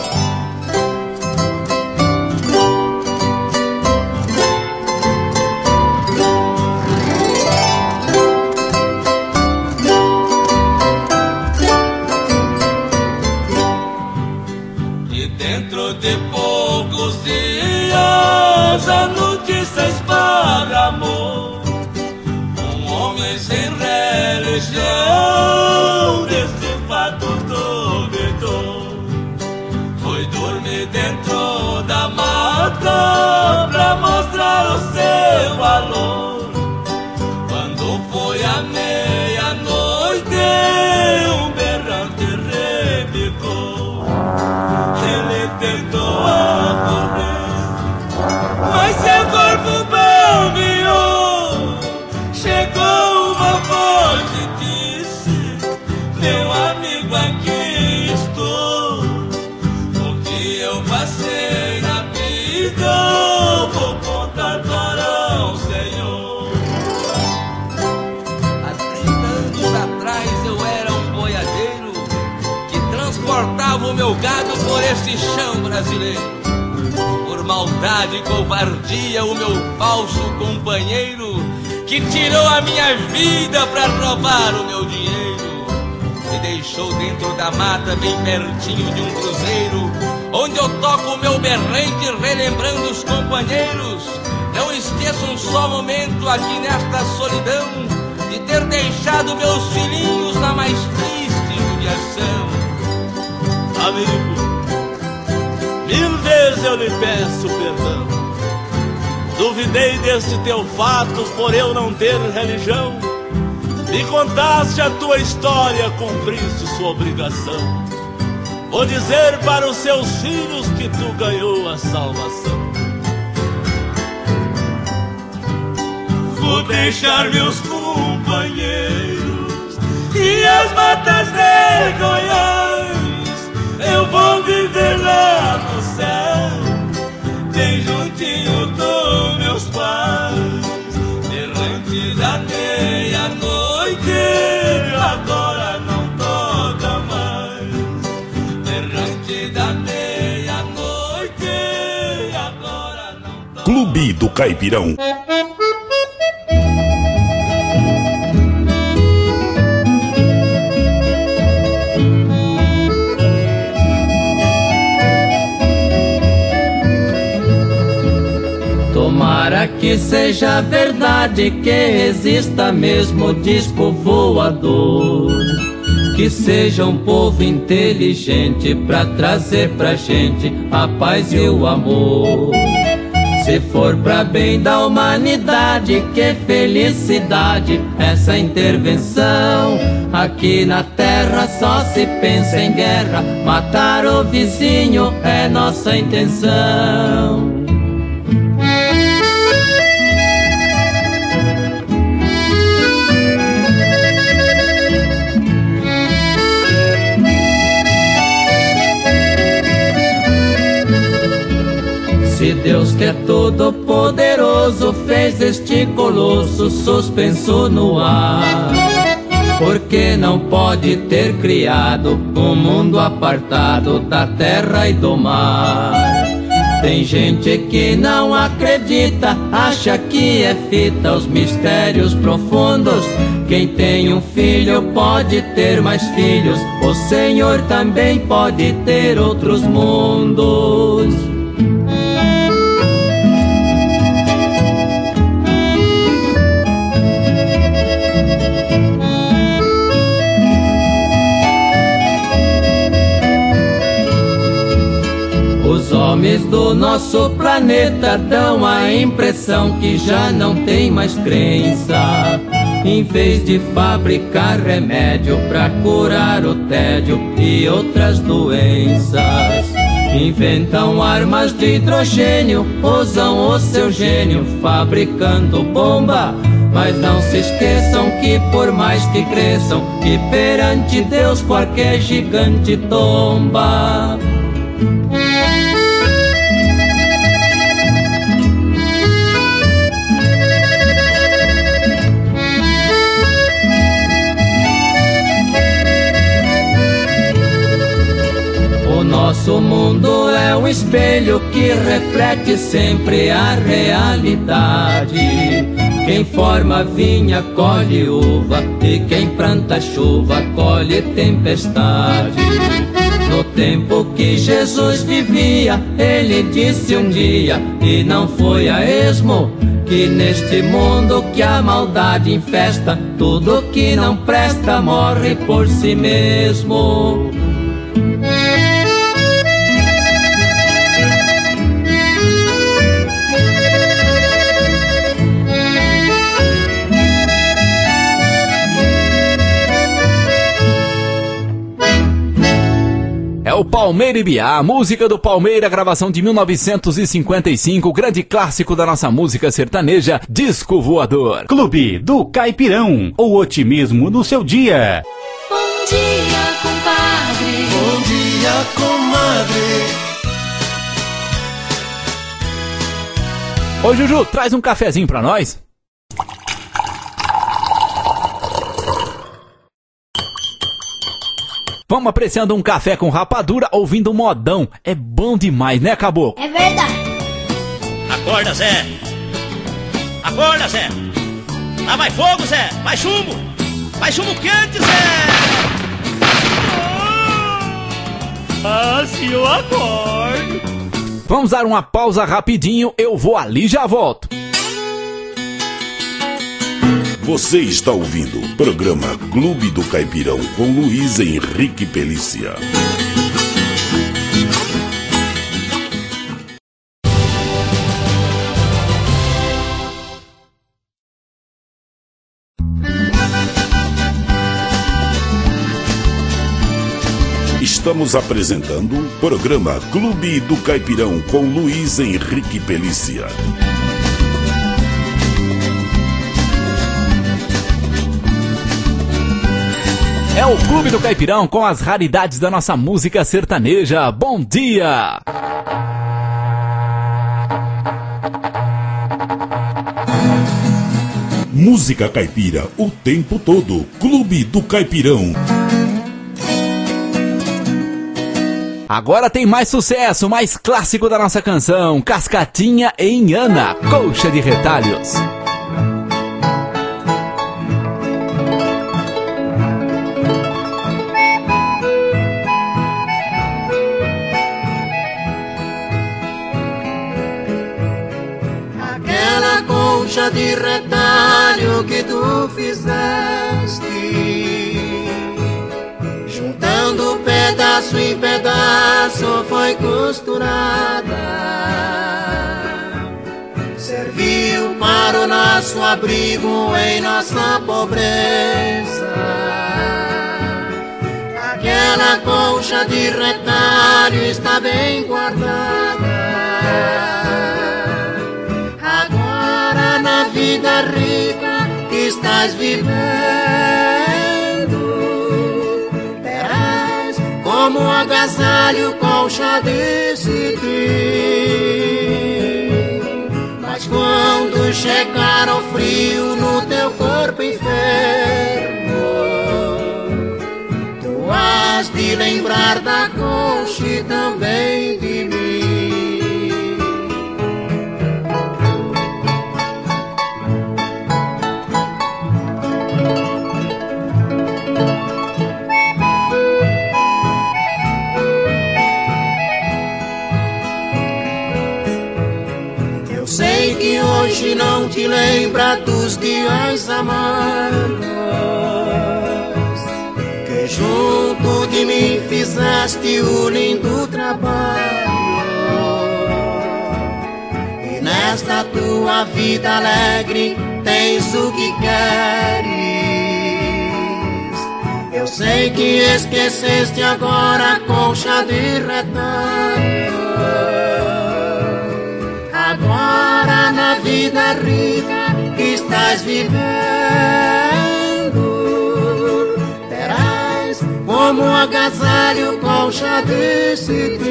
De poucos dias a notícia esparramou, um homem sem religião desse fato duvidou. Foi dormir dentro da mata pra mostrar o seu valor. Quando foi a meia-noite, um berrante rebicou. Ele tentou correr, mas seu corpo bambeou. Chegou uma voz e disse: meu amigo, aqui estou. O que eu passei na vida vou contar para o Senhor. Há trinta anos atrás eu era um boiadeiro que transportava o meu gado por este chão brasileiro. Por maldade e covardia, o meu falso companheiro, que tirou a minha vida pra roubar o meu dinheiro, me deixou dentro da mata, bem pertinho de um cruzeiro, onde eu toco o meu berrante relembrando os companheiros. Não esqueço um só momento aqui nesta solidão de ter deixado meus filhinhos na mais triste judiação. Amigo, mil vezes eu lhe peço perdão. Duvidei desse teu fato por eu não ter religião. me contaste a tua história, cumpriste sua obrigação. Vou dizer para os seus filhos que tu ganhou a salvação. Vou deixar meus companheiros e as matas de Goiás. Eu vou viver lá no céu, bem juntinho dos meus pais. Errante da meia-noite, agora não toca mais. Errante da meia-noite, agora não toca. Clube do Caipirão. Tomara que seja verdade, que exista mesmo disco voador, que seja um povo inteligente pra trazer pra gente a paz e o amor. Se for pra bem da humanidade, que felicidade essa intervenção. Aqui na terra só se pensa em guerra, matar o vizinho é nossa intenção. Se Deus que é todo poderoso fez este colosso suspenso no ar, por que não pode ter criado um mundo apartado da terra e do mar? Tem gente que não acredita, acha que é fita os mistérios profundos. Quem tem um filho pode ter mais filhos, o Senhor também pode ter outros mundos. Os homens do nosso planeta dão a impressão que já não tem mais crença. Em vez de fabricar remédio pra curar o tédio e outras doenças, inventam armas de hidrogênio, usam o seu gênio fabricando bomba. Mas não se esqueçam que por mais que cresçam, que perante Deus qualquer gigante tomba. O nosso mundo é um espelho que reflete sempre a realidade. Quem forma vinha colhe uva, e quem planta chuva colhe tempestade. No tempo que Jesus vivia, ele disse um dia, e não foi a esmo, que neste mundo que a maldade infesta, tudo que não presta morre por si mesmo. É o Palmeira e Biá, a música do Palmeira, gravação de mil novecentos e cinquenta e cinco, grande clássico da nossa música sertaneja, Disco Voador. Clube do Caipirão, o otimismo no seu dia. Bom dia, compadre. Bom dia, comadre. Ô Juju, traz um cafezinho pra nós. Vamos apreciando um café com rapadura, ouvindo um modão. É bom demais, né, caboclo? É verdade. Acorda, Zé. Acorda, Zé. Lá vai fogo, Zé. Vai chumbo. Vai chumbo quente, Zé. Ah, se eu acordo. Vamos dar uma pausa rapidinho, eu vou ali e já volto. Você está ouvindo o programa Clube do Caipirão com Luiz Henrique Pelícia. Estamos apresentando o programa Clube do Caipirão com Luiz Henrique Pelícia. É o Clube do Caipirão com as raridades da nossa música sertaneja. Bom dia! Música caipira o tempo todo. Clube do Caipirão. Agora tem mais sucesso, mais clássico da nossa canção. Cascatinha em Ana, Colcha de Retalhos. De retalho que tu fizeste, juntando pedaço em pedaço, foi costurada, serviu para o nosso abrigo em nossa pobreza. Aquela colcha de retalho está bem guardada. Na vida rica que estás vivendo, terás como agasalho colcha de cetim. Mas quando chegar o frio no teu corpo enfermo, tu has de lembrar da colcha e também de mim. Hoje não te lembra dos dias amargos que junto de mim fizeste o lindo trabalho, e nesta tua vida alegre tens o que queres. Eu sei que esqueceste agora a colcha de retalho. Agora na vida rica que estás vivendo, terás como agasalho colcha de cetim.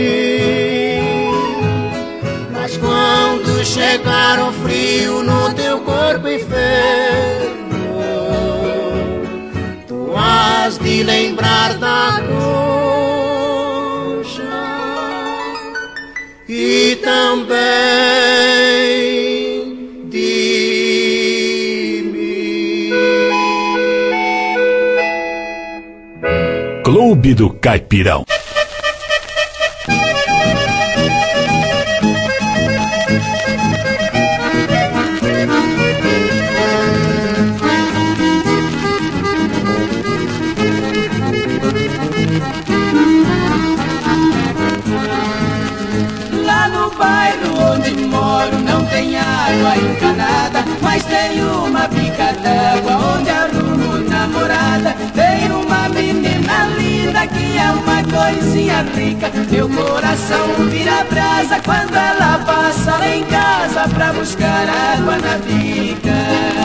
Mas quando chegar o frio no teu corpo enfermo, tu has de lembrar da colcha e também de mim. Clube do Caipirão. Água encanada, mas tem uma bica d'água onde arrumo namorada. Tem uma menina linda que é uma coisinha rica. Meu coração vira brasa quando ela passa lá em casa pra buscar água na bica.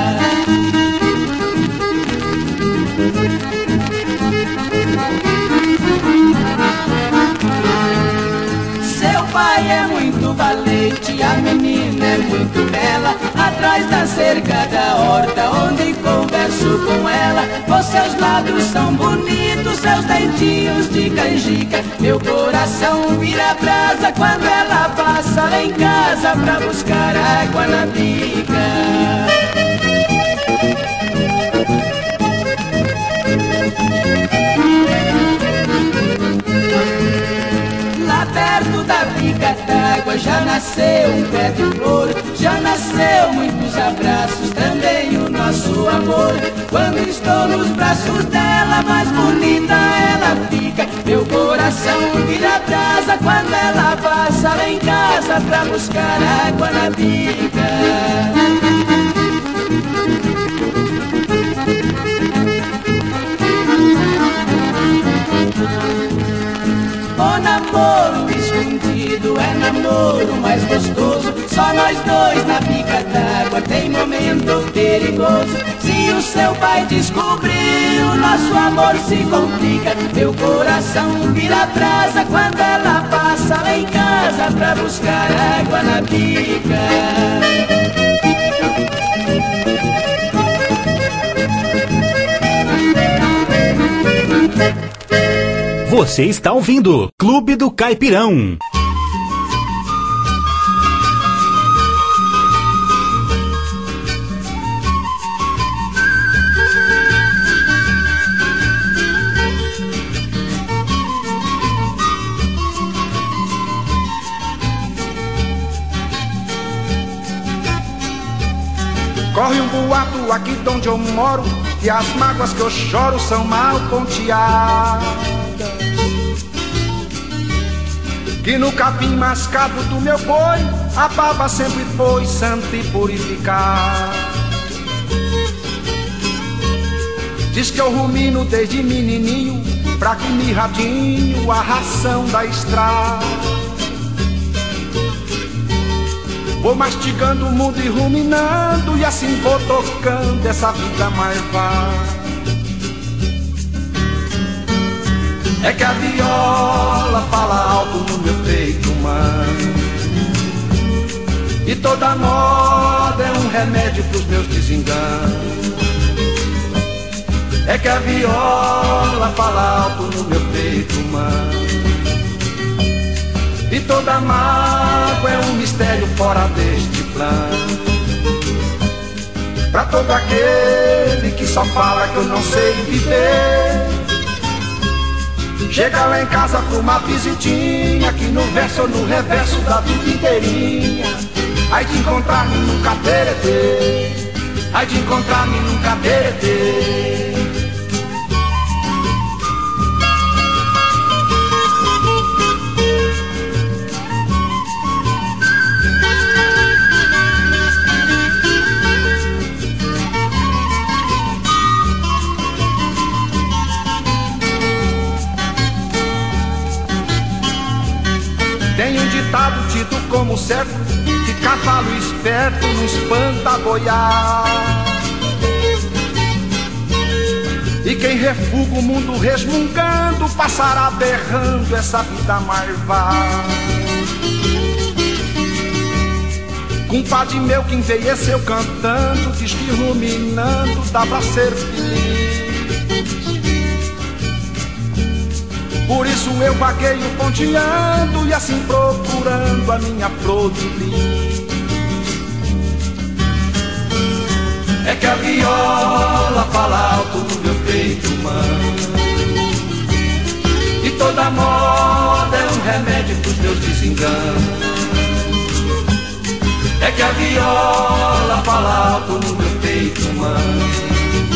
Seu pai é muito valente, a menina é muito bela. Atrás da cerca da horta onde converso com ela, os seus lábios são bonitos, seus dentinhos de canjica. Meu coração vira brasa quando ela passa lá em casa pra buscar água na bica. Perto da bica d'água já nasceu um pé de flor, já nasceu muitos abraços, também o nosso amor. Quando estou nos braços dela, mais bonita ela fica. Meu coração vira brasa quando ela passa lá em casa pra buscar água na bica. nós dois na pica d'água tem momento perigoso. Se o seu pai descobrir, o nosso amor se complica. Meu coração vira brasa quando ela passa lá em casa pra buscar água na pica. Você está ouvindo Clube do Caipirão. Corre um boato aqui de onde eu moro, que as mágoas que eu choro são mal ponteadas, que no capim mascado do meu boi a baba sempre foi santa e purificada. Diz que eu rumino desde menininho, fraco e mirradinho, a ração da estrada. Vou mastigando o mundo e ruminando, e assim vou tocando essa vida marvada. É que a viola fala alto no meu peito humano, e toda moda é um remédio pros meus desenganos. É que a viola fala alto no meu peito humano, e toda mágoa é um mistério fora deste plano. Pra todo aquele que só fala que eu não sei viver, chega lá em casa pra uma visitinha, que no verso ou no reverso da vida inteirinha, ai de encontrar-me num cateretê, ai de encontrar-me num cateretê. Tem um ditado tido como certo, que cavalo esperto não espanta boiar, e quem refuga o mundo resmungando passará berrando essa vida marvada. Compadre meu que envelheceu cantando, diz que ruminando dá pra ser feliz. Por isso eu vagueio ponteando, e assim procurando a minha flor de lis. É que a viola fala alto no meu peito humano, e toda moda é um remédio pros meus desenganos. É que a viola fala alto no meu peito humano,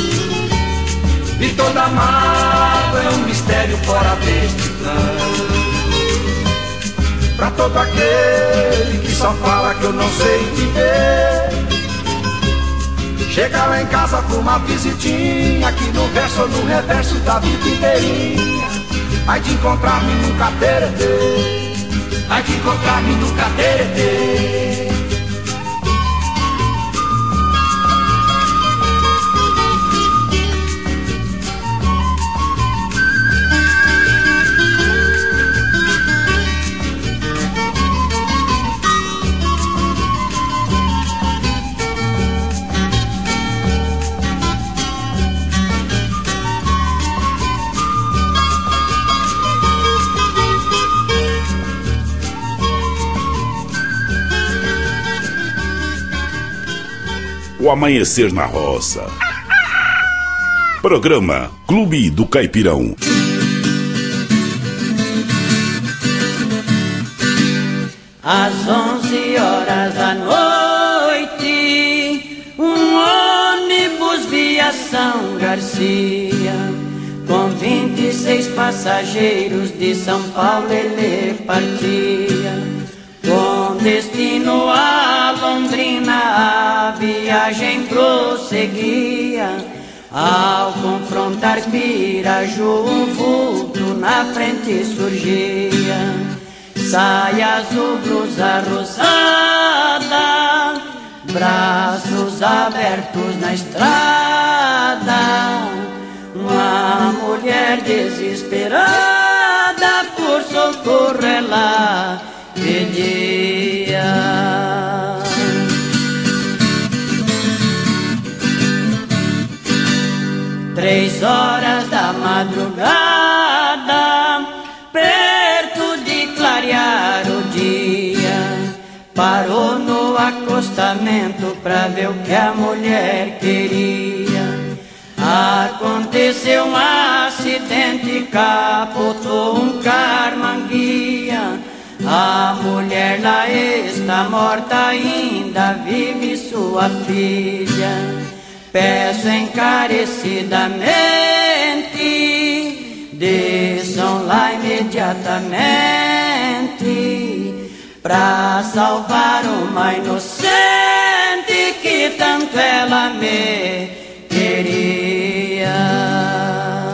e toda mágoa é um mistério fora deste plano. Pra todo aquele que só fala que eu não sei viver, chega lá em casa pra uma visitinha, que no verso ou no reverso da vida inteirinha, ai de encontrar-me num cateretê, ai de encontrar-me num cateretê. O Amanhecer na Roça. Programa Clube do Caipirão. Às onze horas da noite, um ônibus via São Garcia, com vinte e seis passageiros de São Paulo ele partia. Com destino a Londrina a viagem prosseguia. Ao confrontar Piraju um vulto na frente surgia. Saia azul, blusa rosada, braços abertos na estrada, uma mulher desesperada por socorro ela pedia. Três horas da madrugada, perto de clarear o dia, parou no acostamento pra ver o que a mulher queria. Aconteceu um acidente, capotou um carmanguia. A mulher lá está morta, ainda vive sua filha. Peço encarecidamente, desçam lá imediatamente, pra salvar uma inocente que tanto ela me queria.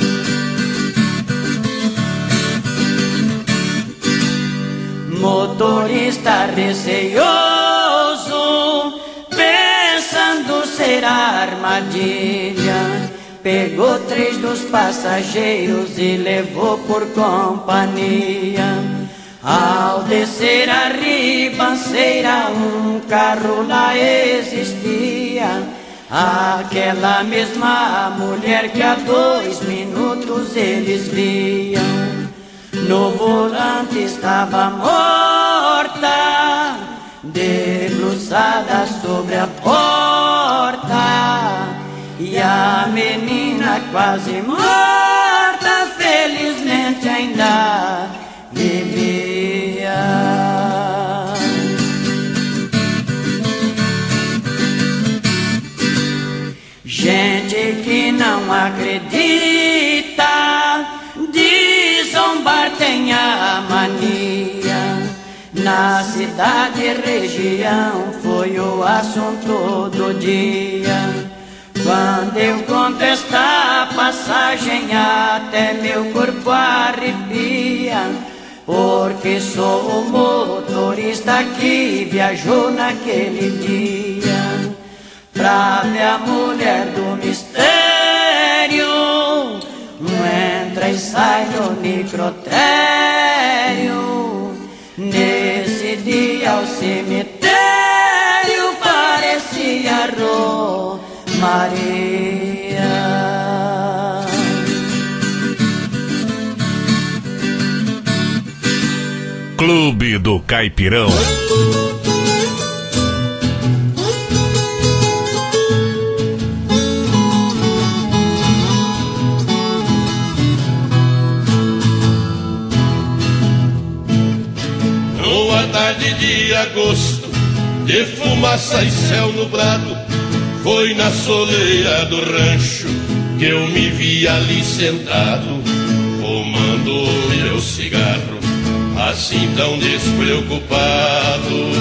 Motorista receioso, pensando ser armadilha, pegou três dos passageiros e levou por companhia. Ao descer a ribanceira, um carro lá existia, aquela mesma mulher que há dois minutos eles viam. No volante estava morta, debruçada sobre a porta, e a menina quase morta, felizmente ainda vivia. Gente que não acredita, de zombar tem a mania. Na cidade e região foi o assunto do dia. Quando eu conto esta passagem, até meu corpo arrepia, porque sou o motorista que viajou naquele dia pra ver a mulher do mistério, entra e sai no necrotério. Nesse dia o cemitério parecia Romaria. Clube do Caipirão. Numa tarde de agosto, de fumaça e céu nublado, foi na soleira do rancho que eu me vi ali sentado, fumando o meu cigarro, assim tão despreocupado.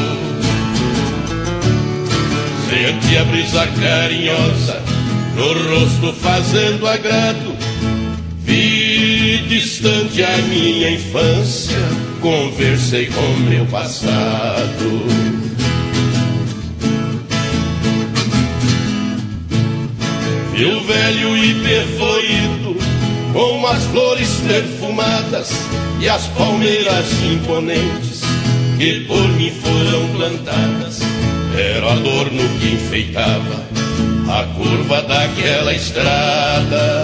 Senti a brisa carinhosa no rosto fazendo agrado, vi distante a minha infância, conversei com meu passado. Vi o velho ipê florido, com as flores perfumadas e as palmeiras imponentes que por mim foram plantadas. Era adorno que enfeitava a curva daquela estrada.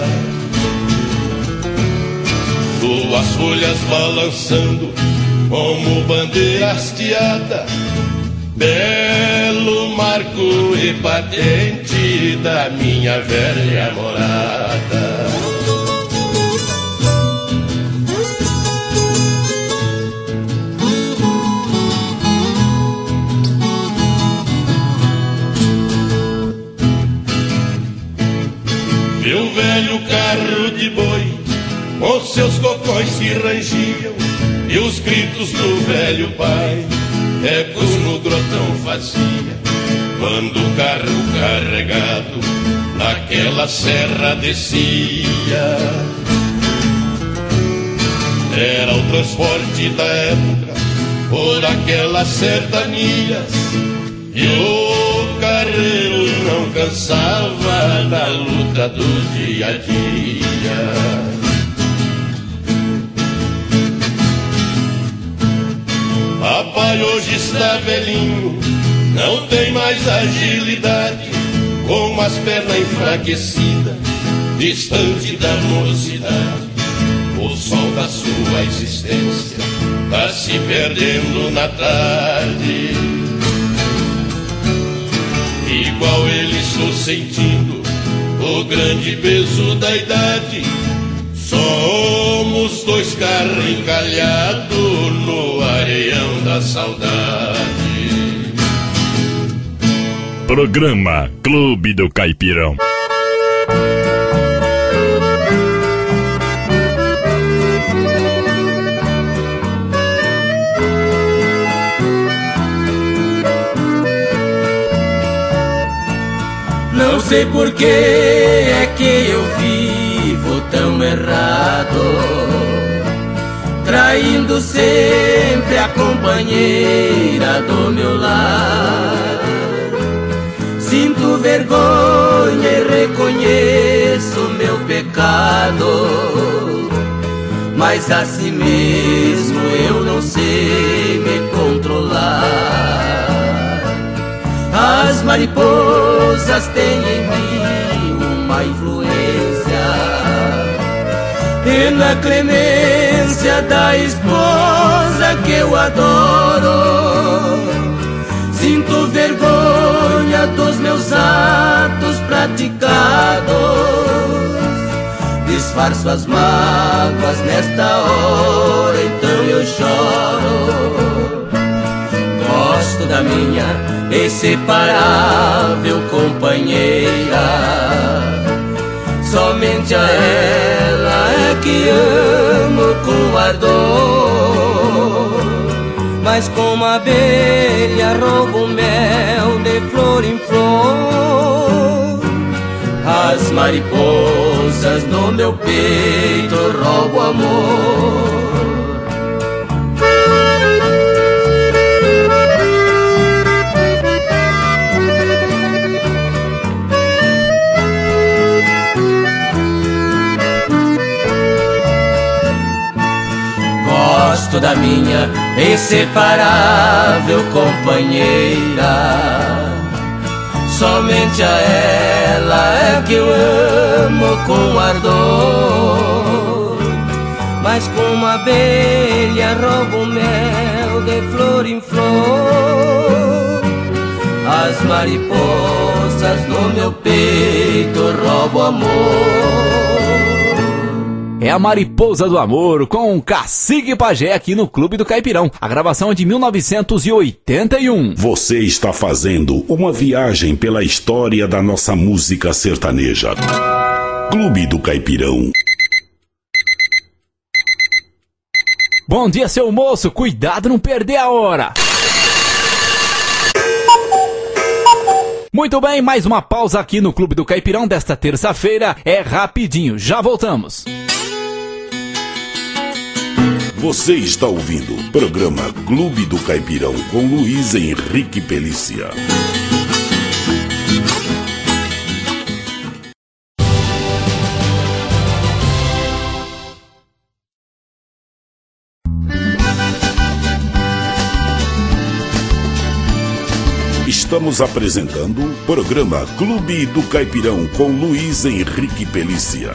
Duas folhas balançando como bandeira hasteada, belo marco e patente da minha velha morada. Meu velho carro de boi, com seus cocões que rangiam, e os gritos do velho pai, ecos no grotão fazia, quando o carro carregado naquela serra descia. Era o transporte da época, por aquelas sertanilhas, e o carreiro não cansava da luta do dia a dia. Papai hoje está velhinho, não tem mais agilidade, com as pernas enfraquecidas, distante da mocidade. O sol da sua existência tá se perdendo na tarde. Igual ele estou sentindo o grande peso da idade. Somos dois carros encalhados no areião da saudade. Programa Clube do Caipirão. Não sei por que é que eu vivo tão errado, traindo sempre a companheira do meu lar. Sinto vergonha e reconheço meu pecado, mas assim mesmo eu não sei me controlar. As mariposas têm em mim uma influência, e na clemência da esposa que eu adoro, sinto vergonha dos meus atos praticados, disfarço as mágoas nesta hora, então eu choro. Gosto da minha inseparável companheira, somente a ela é que amo com ardor. Mas como a abelha roubo mel de flor em flor, as mariposas no meu peito roubam amor. Gosto da minha inseparável companheira, somente a ela é que eu amo com ardor. Mas como a abelha rouba o mel de flor em flor, as mariposas no meu peito roubam amor. É a Mariposa do Amor com Cacique Pajé aqui no Clube do Caipirão. A gravação é de mil novecentos e oitenta e um. Você está fazendo uma viagem pela história da nossa música sertaneja. Clube do Caipirão. Bom dia, seu moço. Cuidado não perder a hora. Muito bem, mais uma pausa aqui no Clube do Caipirão desta terça-feira. É rapidinho, já voltamos. Você está ouvindo o programa Clube do Caipirão com Luiz Henrique Pelícia. Estamos apresentando o programa Clube do Caipirão com Luiz Henrique Pelícia.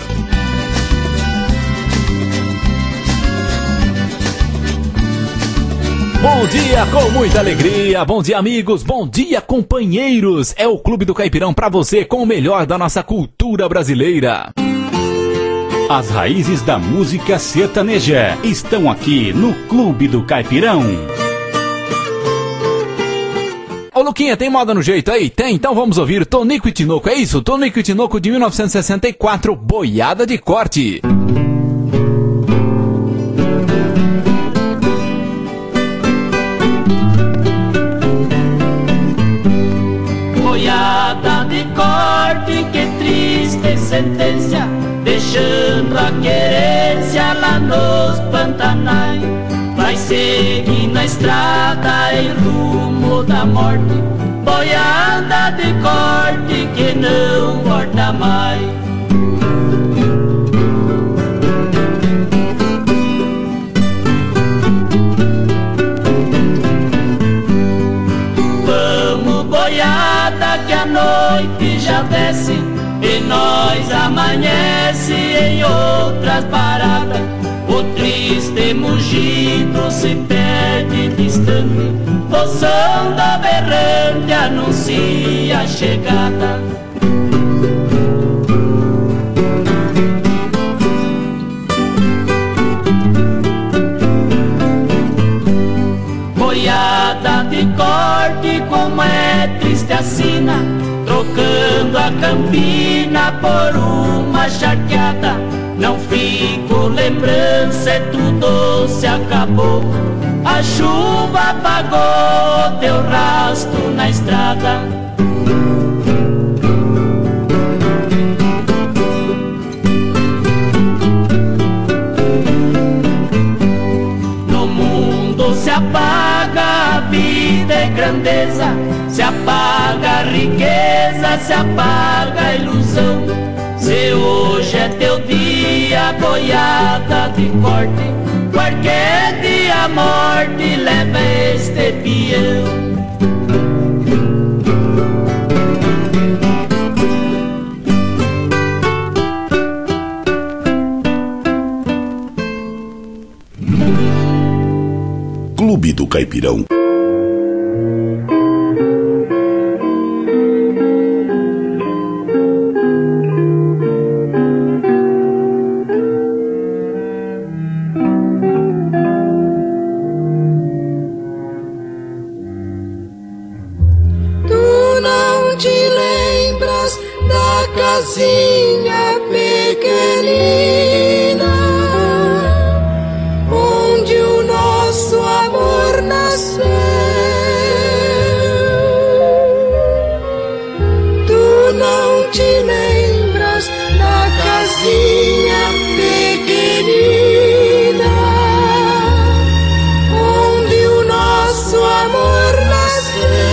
Bom dia com muita alegria, bom dia amigos, bom dia companheiros. É o Clube do Caipirão pra você com o melhor da nossa cultura brasileira. As raízes da música sertaneja estão aqui no Clube do Caipirão. Ô Luquinha, tem moda no jeito aí? Tem, então vamos ouvir Tonico e Tinoco, é isso? Tonico e Tinoco de mil novecentos e sessenta e quatro, Boiada de Corte. Boiada de corte, que triste sentença, deixando a querência lá nos Pantanais. Vai seguindo a estrada em rumo da morte, boiada de corte que não volta mais. Vamos boiada que a noite já desce e nós amanhece em outras paradas. O triste mugido se perde distante, o som da berrante anuncia a chegada. Boiada de corte, como é triste a sina, trocando a campina por uma charqueada. Não fico lembrança, tudo se acabou. A chuva apagou teu rastro na estrada. No mundo se apaga a vida e grandeza, se apaga a riqueza, se apaga a ilusão. Se hoje é teu dia, boiada de corte, qualquer dia a morte leva este peão. Clube do Caipirão. Casinha pequenina, onde o nosso amor nasceu. Tu não te lembras da casinha pequenina, onde o nosso amor nasceu.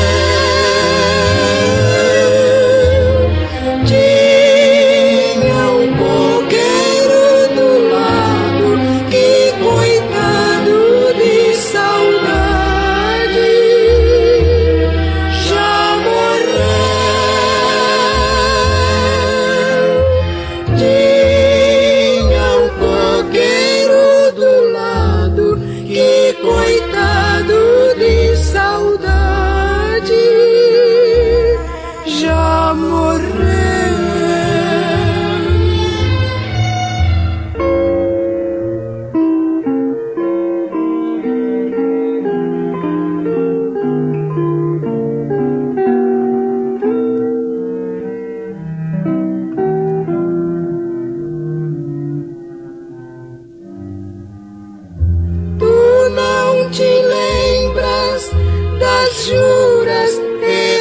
Juras e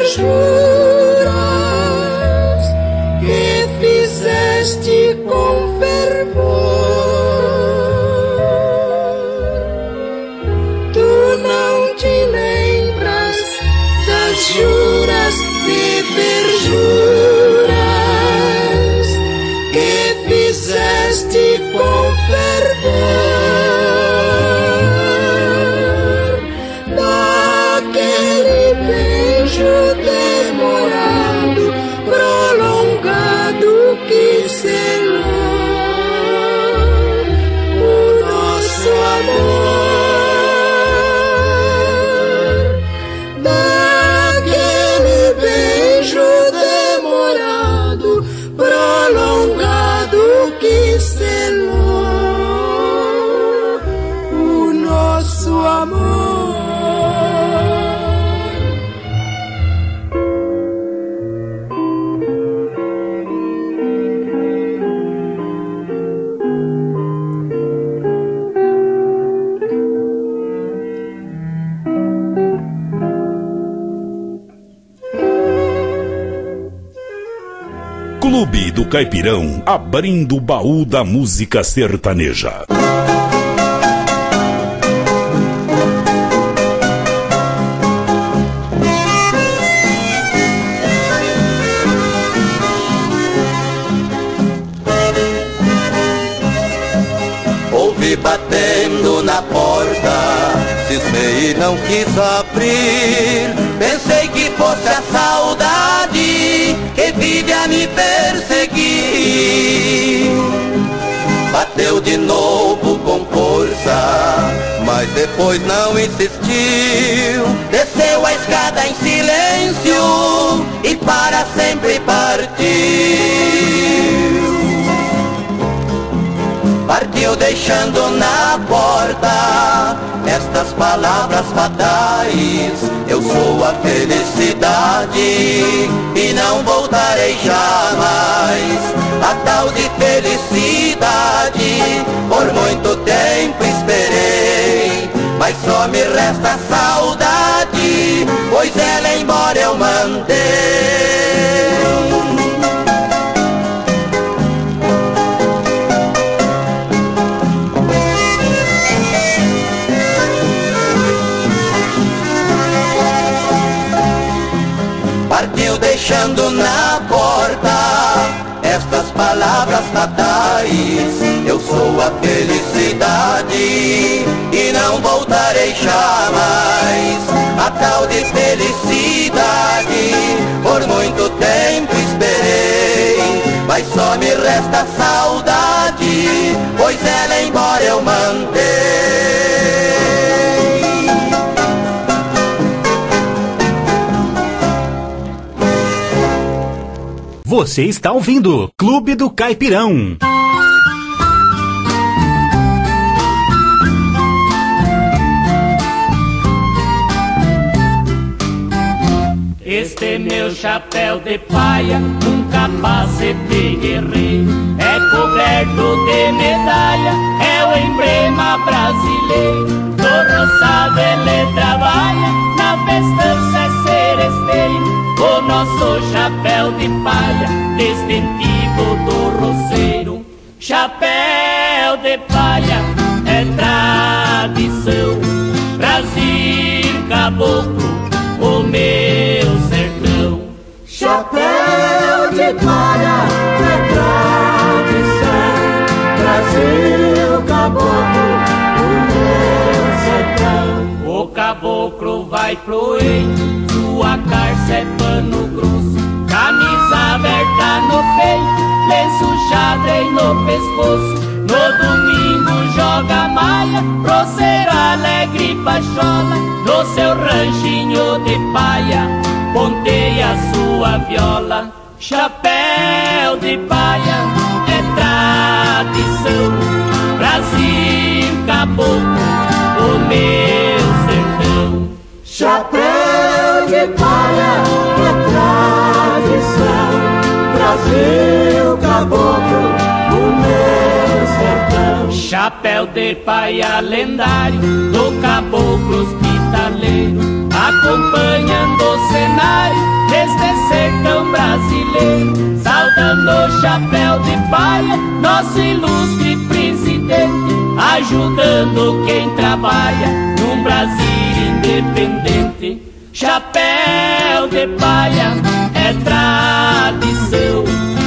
perjuras que fizeste com fervor. Tu não te lembras das juras e perjuras que fizeste com fervor. Demorado, prolongado, que selou o nosso amor. Daquele beijo demorado, prolongado, que selou o nosso amor. Clube do Caipirão, abrindo o baú da música sertaneja. fui batendo na porta, cismei e não quis abrir. Pensei que fosse a saudade que vive a me perseguir. Bateu de novo com força, mas depois não insistiu. Desceu a escada em silêncio e para sempre partiu. Partiu deixando na porta estas palavras fatais: eu sou a felicidade e não voltarei jamais. A tal de felicidade por muito tempo esperei, mas só me resta a saudade, pois ela embora eu mandei. Partiu deixando na porta estas palavras fatais: eu sou a felicidade e não voltarei jamais. A tal de felicidade por muito tempo esperei, mas só me resta a saudade, pois ela embora eu mandei. Você está ouvindo Clube do Caipirão. Este meu chapéu de paia, um capacete guerreiro, é coberto de medalha, é o emblema brasileiro. Do roçado ele trabalha, na festança é seresteiro, o nosso chapéu de palha, distintivo do roceiro. Chapéu de palha é tradição, Brasil caboclo, o meu sertão. Chapéu de palha é tradição, Brasil caboclo, o meu sertão. O caboclo vai pro eito, sua carça é pano grosso, camisa aberta no peito, lenço xadrez no pescoço. No domingo joga malha, roceiro alegre pachola, no seu ranchinho de paia, ponteia sua viola. Chapéu de palha é tradição, Brasil caboclo, o meu sertão. Chapéu de palha é tradição, Brasil caboclo, o meu sertão. Chapéu de paia lendário do caboclo hospitaleiro, acompanhando o cenário deste sertão brasileiro. Saudando o chapéu de palha, nosso ilustre presidente, ajudando quem trabalha num Brasil independente. Chapéu de palha é tradição,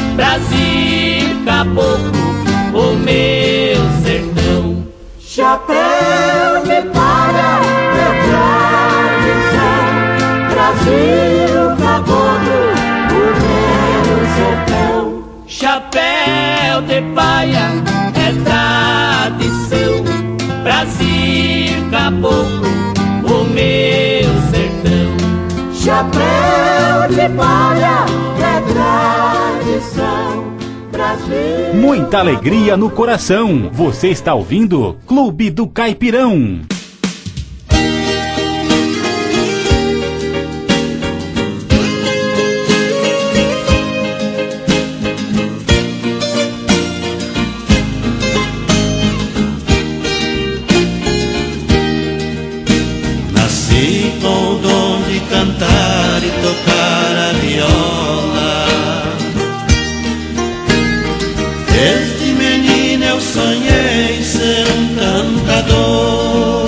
Brasil caboclo, o meu sertão. Chapéu de palha é tradição, Brasil caboclo, o meu sertão. Chapéu de palha é tradição, Brasil caboclo, o meu sertão. Chapéu de palha é tradição, Brasil. Muita alegria no coração. Você está ouvindo Clube do Caipirão. Nasci com o dom de cantar e tocar a viola. Desde menina eu sonhei ser um cantador.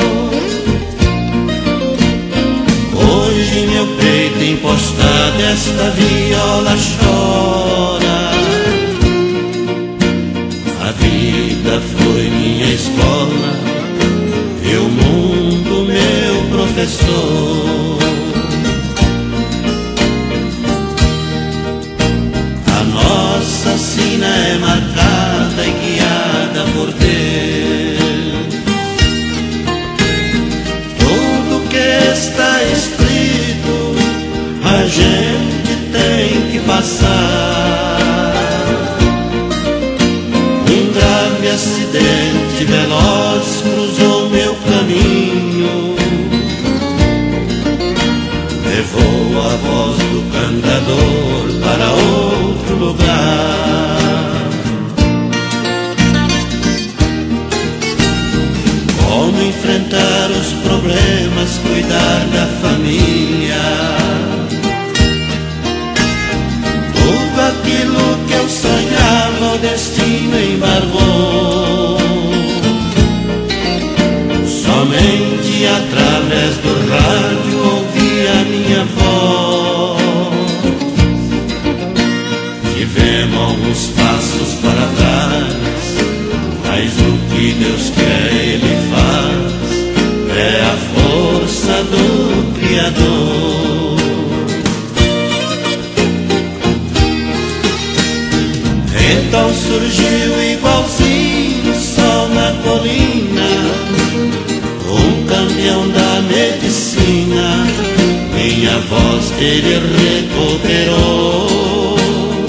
Hoje meu peito impostado esta viola chora. A vida foi minha escola começou. A nossa sina é marcada e guiada por Deus. Tudo que está escrito a gente tem que passar. Um grave acidente veloz cruzou meu caminho, levou a voz do cantador para outro lugar. Como enfrentar os problemas, cuidar da família, tudo aquilo que eu sonhava o destino embargou. Somente através do rádio ouvi a minha voz. Tivemos alguns passos para trás, mas o que Deus quer Ele faz, é a força do Criador. Então surgiu igualzinho o sol na colina, um campeão da medicina, minha voz ele recuperou.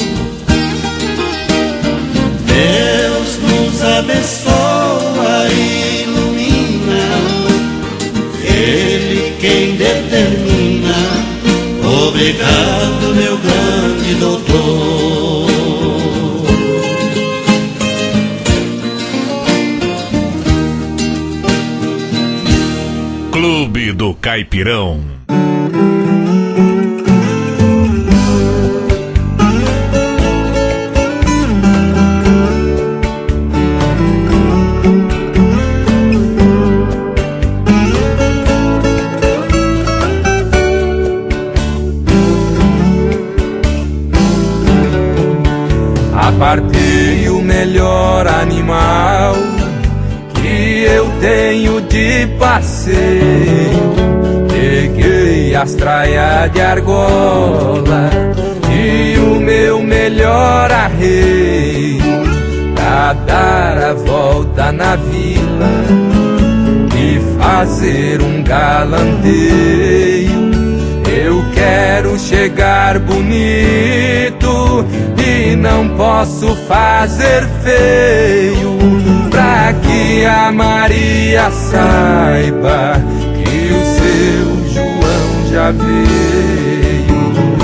Deus nos abençoa e ilumina, Ele quem determina. Obrigado, meu grande doutor. Clube do Caipirão. Apartei o melhor animal que eu tenho de passeio, peguei as traias de argola e o meu melhor arreio, pra dar a volta na vila e fazer um galanteio. Eu quero chegar bonito e não posso fazer feio, pra que a Maria saiba que o seu João já veio.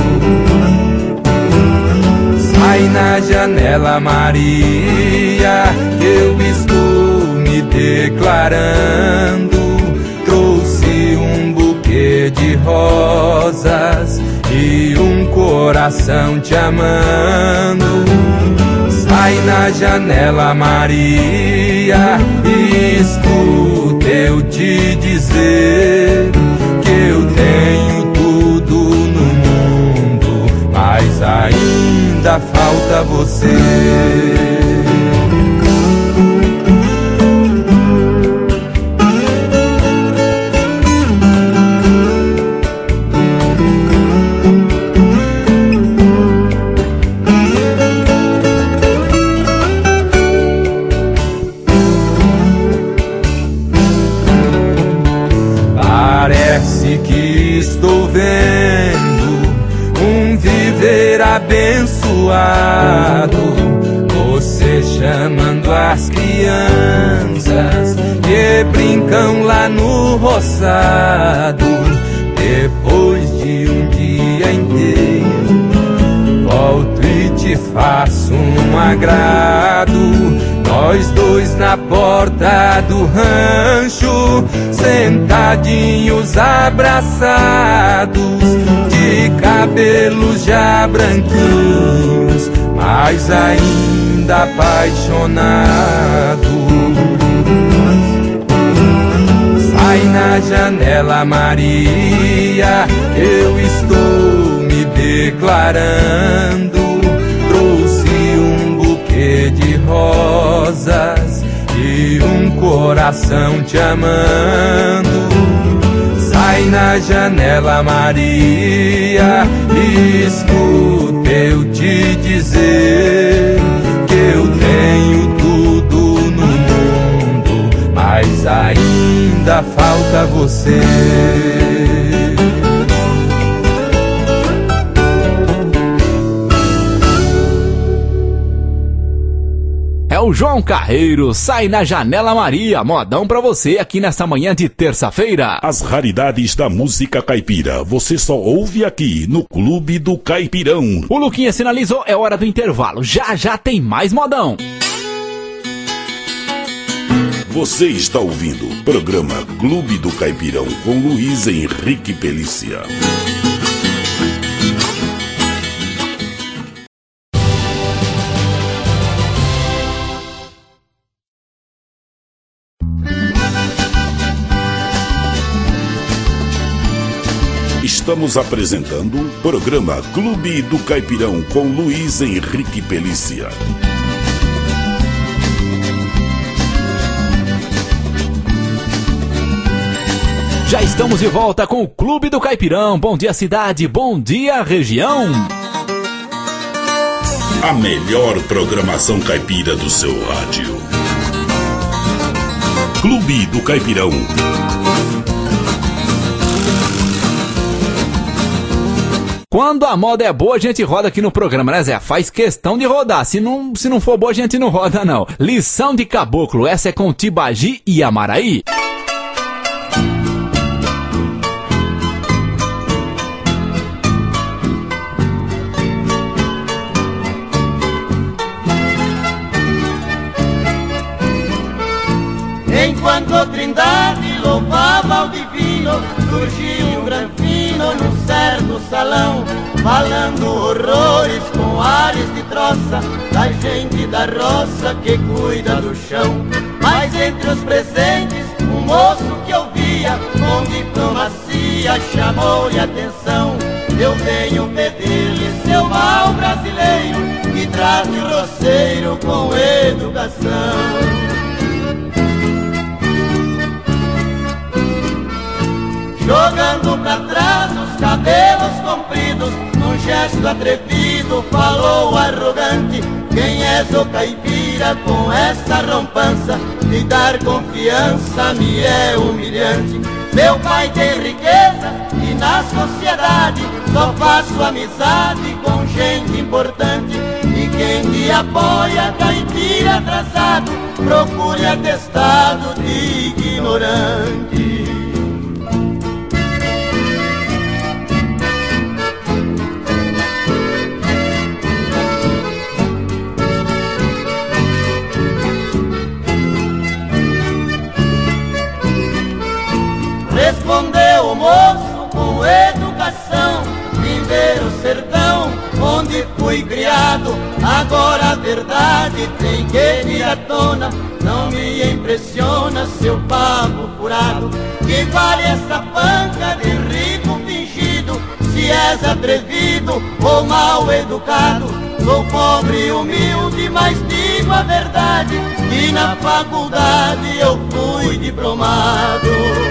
Sai na janela, Maria, que eu estou me declarando. Trouxe um buquê de rosas e um coração te amando. Sai na janela, Maria, e escuta eu te dizer que eu tenho tudo no mundo, mas ainda falta você. Parece que estou vendo um viver abençoado, você chamando as crianças que brincam lá no roçado. Depois de um dia inteiro, volto e te faço um agrado. Nós dois na porta do rancho, sentadinhos abraçados, de cabelos já branquinhos, mas ainda apaixonados. Sai na janela, Maria, eu estou me declarando. Trouxe um buquê de rosas e um coração te amando. Sai sai na janela, Maria, escuta eu te dizer que eu tenho tudo no mundo, mas ainda falta você. É o João Carreiro, Sai na Janela Maria, modão pra você aqui nessa manhã de terça-feira. As raridades da música caipira, você só ouve aqui no Clube do Caipirão. O Luquinha sinalizou, é hora do intervalo, já já tem mais modão. Você está ouvindo o programa Clube do Caipirão com Luiz Henrique Pelícia. Estamos apresentando o programa Clube do Caipirão com Luiz Henrique Pelícia. Já estamos de volta com o Clube do Caipirão. Bom dia, cidade. Bom dia, região. A melhor programação caipira do seu rádio. Clube do Caipirão. Quando a moda é boa, a gente roda aqui no programa, né, Zé? Faz questão de rodar. Se não, se não for boa, a gente não roda, não. Lição de caboclo. Essa é com Tibagi e Amaraí. Enquanto Trindade louvava o divino, surgiu um granfino num certo salão, falando horrores com ares de troça da gente da roça que cuida do chão. Mas entre os presentes, um moço que ouvia com diplomacia chamou-lhe atenção. Eu venho pedir-lhe, seu mal brasileiro, que trate o roceiro com educação. Jogando pra trás os cabelos compridos, num gesto atrevido falou arrogante: quem és o caipira com essa rompança? De dar confiança me é humilhante. Meu pai tem riqueza e na sociedade só faço amizade com gente importante. E quem me apoia, caipira atrasado, procure atestado de ignorante. Respondeu o moço com educação: vim ver o sertão onde fui criado. Agora a verdade tem que vir à tona. Não me impressiona seu papo furado. Que vale essa panca de rico fingido, se és atrevido ou mal educado? Sou pobre e humilde, mas digo a verdade, que na faculdade eu fui diplomado.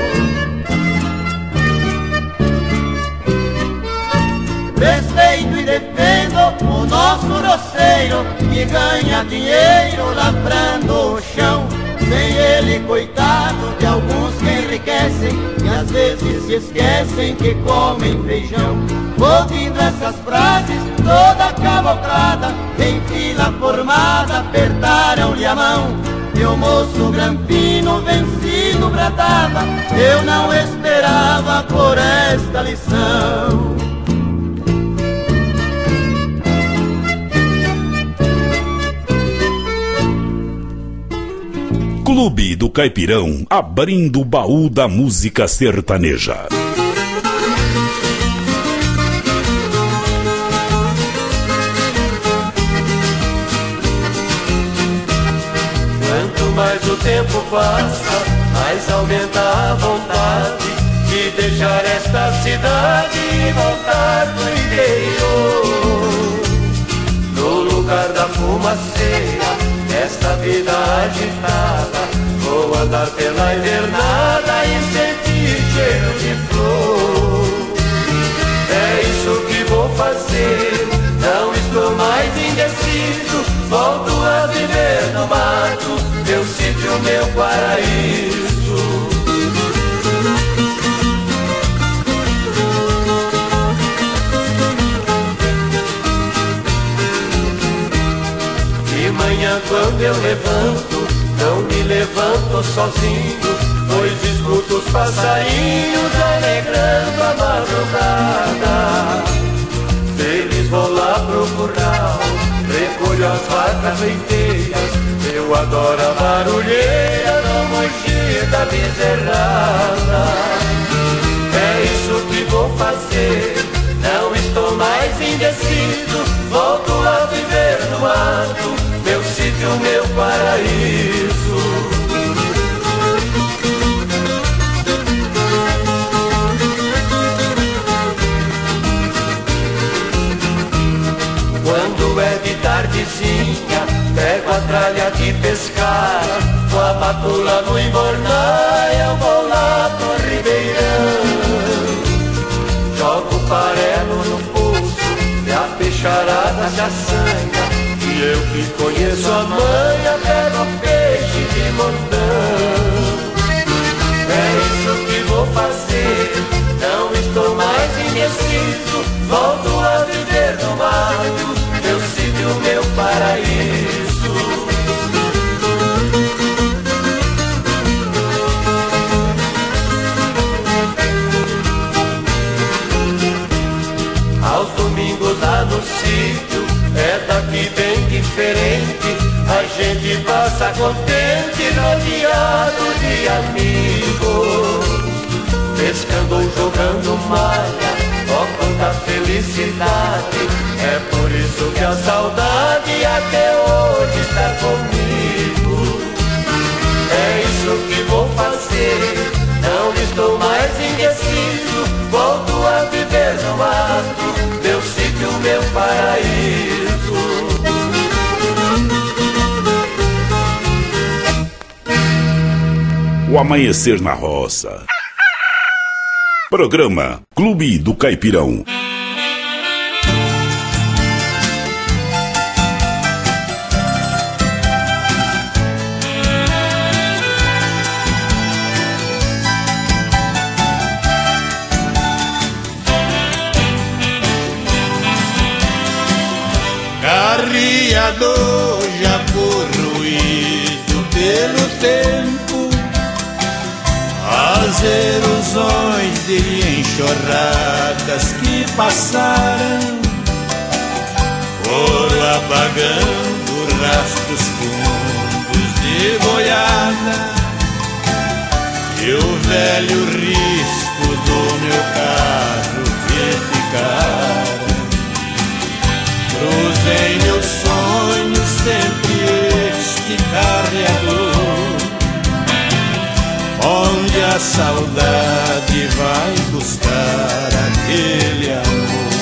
Respeito e defendo o nosso roceiro, que ganha dinheiro lavrando o chão. Sem ele, coitado de alguns que enriquecem e às vezes se esquecem que comem feijão. Ouvindo essas frases, toda cavalcada em fila formada apertaram-lhe a mão. E o moço granfino vencido bradava: eu não esperava por esta lição. Clube do Caipirão, abrindo o baú da música sertaneja. Quanto mais o tempo passa, mais aumenta a vontade de deixar esta cidade e voltar pro interior. No lugar da fumaceira, esta vida agitada, vou andar pela invernada e sentir cheiro de flor. eu levanto, não me levanto sozinho, pois escuto os passarinhos alegrando a madrugada. Feliz vou lá pro curral, recolho as vacas leiteiras, eu adoro a barulheira no mugir da bezerrada. É isso que vou fazer, não estou mais indeciso, volto a viver no mato, meu sítio, meu paraíso. Quando é de tardezinha, pego a tralha de pescar, com a matula no embornar, eu vou lá pro ribeirão. Jogo farelo no pulso e a peixarada se assanha, e eu que conheço a manha, pego peixe de montão. É isso que vou fazer, não estou mais indeciso, volto a viver no mato, meu sítio, meu paraíso. Aos domingos lá no sítio, é daqui bem diferente, a gente passa contente, rodeado de amigos, pescando ou jogando malha, ó quanta felicidade. É por isso que a saudade até hoje está comigo. É isso que vou fazer, não estou mais indeciso, volto a viver no mato, meu sítio, meu paraíso. O Amanhecer na Roça. Programa Clube do Caipirão. Carreador já corroído pelo tempo, as erosões de enxurradas que passaram, foram apagando rastros fundos de boiada, e o velho risco do meu carro que ficara. Cruzei meus sonhos, sempre este carreador, onde a saudade vai buscar aquele amor.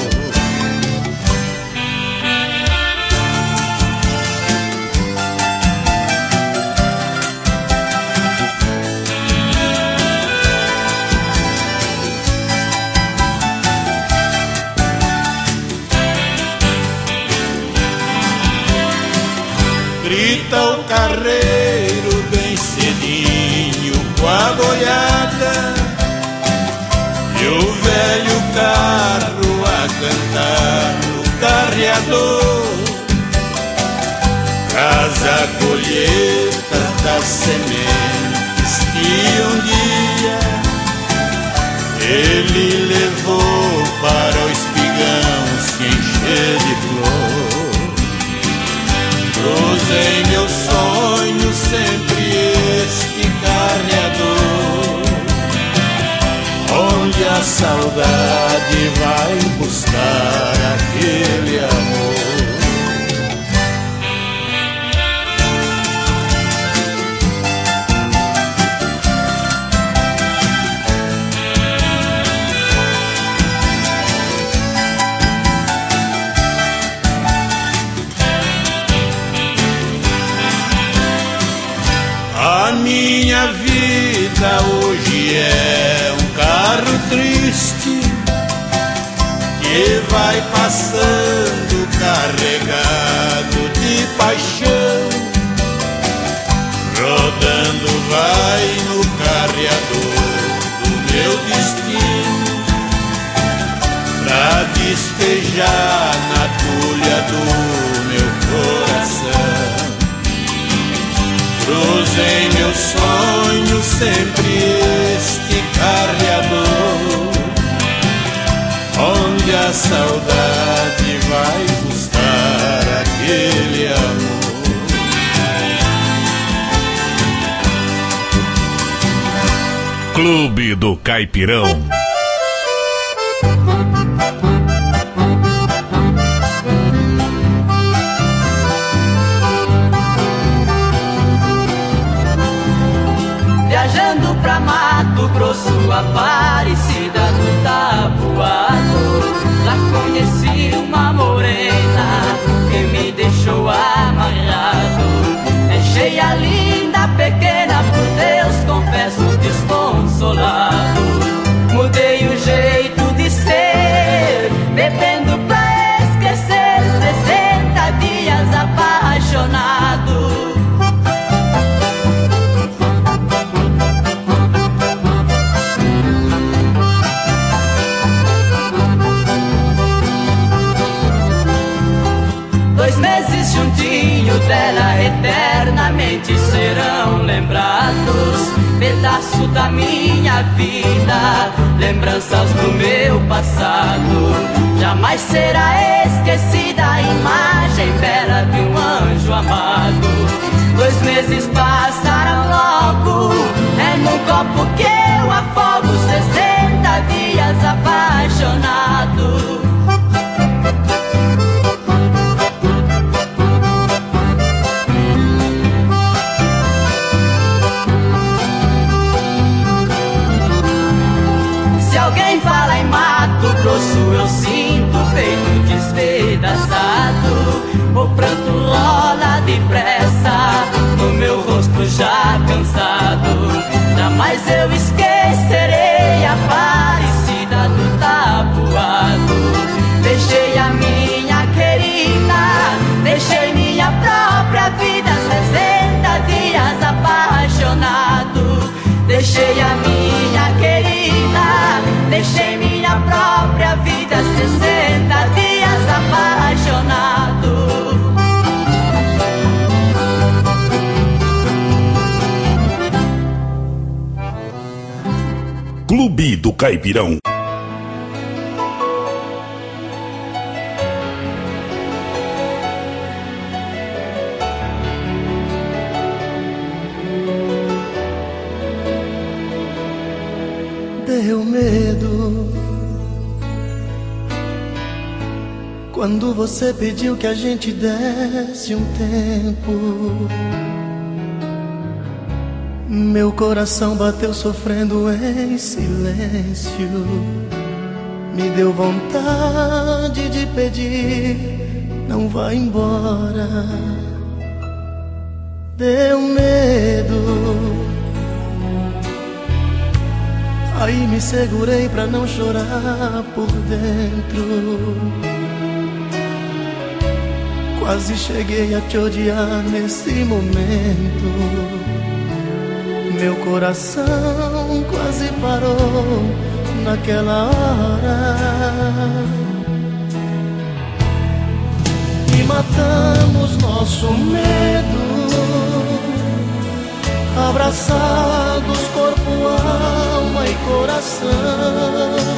Grita o carreiro bem cedinho com a boiada, e o velho carro a cantar no carreador, traz a colheita das sementes que um dia ele levou para o espigão se encher de flor. Cruzei meus sonhos, sempre este carreador, onde a saudade vai buscar aquele amor. A minha vida hoje é um carro triste que vai passando carregado de paixão, rodando vai no carreador do meu destino, pra despejar na tulha do meu coração. cruzei meu sonho sempre este carreador, onde a saudade vai buscar aquele amor. Clube do Caipirão. Viajando pra Mato Grosso, Aparecida do Tabuado, lá conheci uma morena que me deixou amarrado. Deixei a linda pequena, por Deus confesso desconsolado. Mudei o jeito de ser, bebendo pra esquecer, sessenta dias apaixonado. Dois meses juntinho dela, eternamente serão lembrados. Pedaço da minha vida, lembranças do meu passado. Jamais será esquecida a imagem bela de um anjo amado. Dois meses passaram logo, é num copo que eu afogo, sessenta dias apaixonado. Eu sinto o peito despedaçado, o pranto rola depressa no meu rosto já cansado. Jamais eu esquecerei a Aparecida do Tabuado. Deixei a minha querida, deixei minha própria vida, sessenta dias apaixonado. Deixei a minha querida, deixei minha própria vida, sessenta dias apaixonado. Clube do Caipirão. Deu medo quando você pediu que a gente desse um tempo. Meu coração bateu sofrendo em silêncio. Me deu vontade de pedir, não vá embora. Deu medo, aí me segurei pra não chorar por dentro. Quase cheguei a te odiar nesse momento. Meu coração quase parou naquela hora. E matamos nosso medo, abraçados corpo, alma e coração.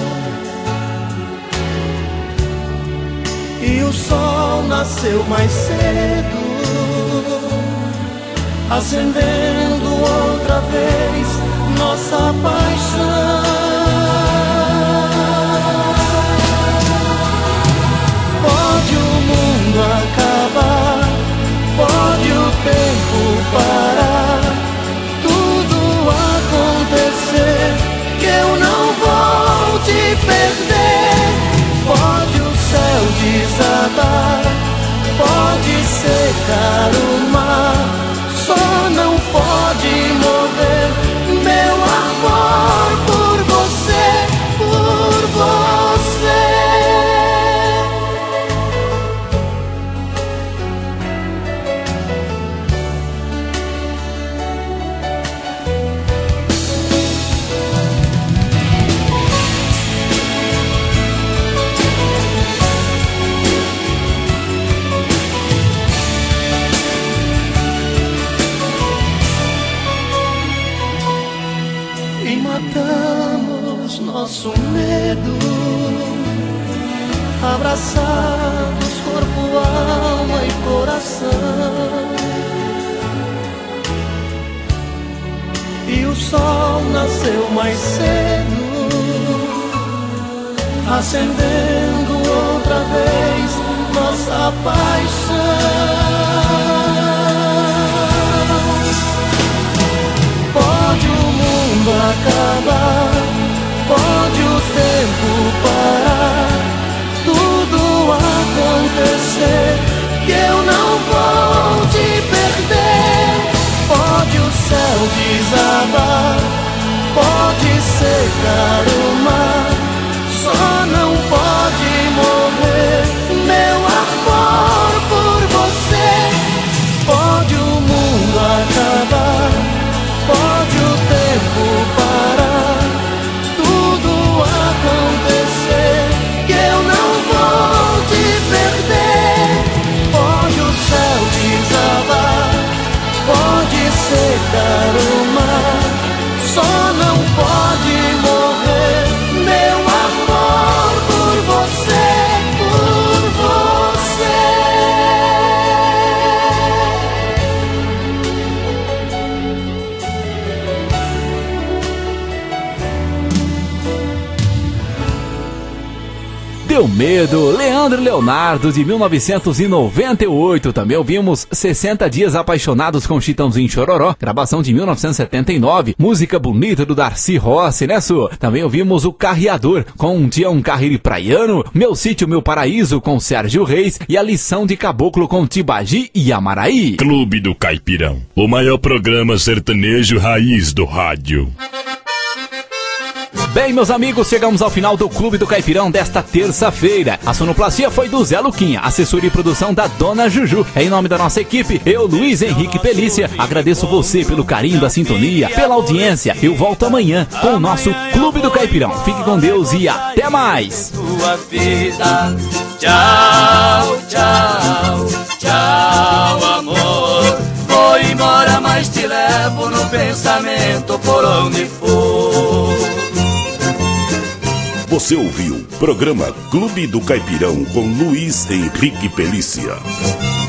E o sol nasceu mais cedo, acendendo outra vez nossa paixão. Pode o mundo acabar, pode o tempo parar, tudo acontecer, que eu não vou te perder. Pode o céu desabar, pode secar o mar, só não pode mover meu amor por você, por você. matamos nosso medo, abraçados corpo, alma e coração. E o sol nasceu mais cedo, acendendo outra vez nossa paixão. Pode o mundo acabar, pode o tempo parar, tudo acontecer, que eu não vou te perder. Pode o céu desabar, pode secar o mar, só não pode morrer meu amor por você. Pode o mundo acabar, pode o tempo parar, tudo acontecer, que eu não vou te perder. Pode o céu desabar, pode secar o mar, só não pode morrer meu amor por você, por você. Deu Medo, Leandro e Leonardo, de mil novecentos e noventa e oito. Também ouvimos sessenta Dias Apaixonados com Chitãozinho Chororó, gravação de mil novecentos e setenta e nove, música bonita do Darcy Rossi, né, Su? Também ouvimos O Carreador, com Um Dia um Carreiro Praiano, Meu Sítio Meu Paraíso, com Sérgio Reis, e A Lição de Caboclo, com Tibagi e Amaraí. Clube do Caipirão, o maior programa sertanejo raiz do rádio. Bem, meus amigos, chegamos ao final do Clube do Caipirão desta terça-feira. A sonoplastia foi do Zé Luquinha, assessoria e produção da Dona Juju. Em nome da nossa equipe, eu, Luiz Henrique Pelícia, agradeço você pelo carinho da sintonia, pela audiência. Eu volto amanhã com o nosso Clube do Caipirão. Fique com Deus e até mais. Tua vida. Tchau, tchau, tchau, amor. Vou embora, mas te levo no pensamento por onde for. Você ouviu programa Clube do Caipirão com Luiz Henrique Pelícia.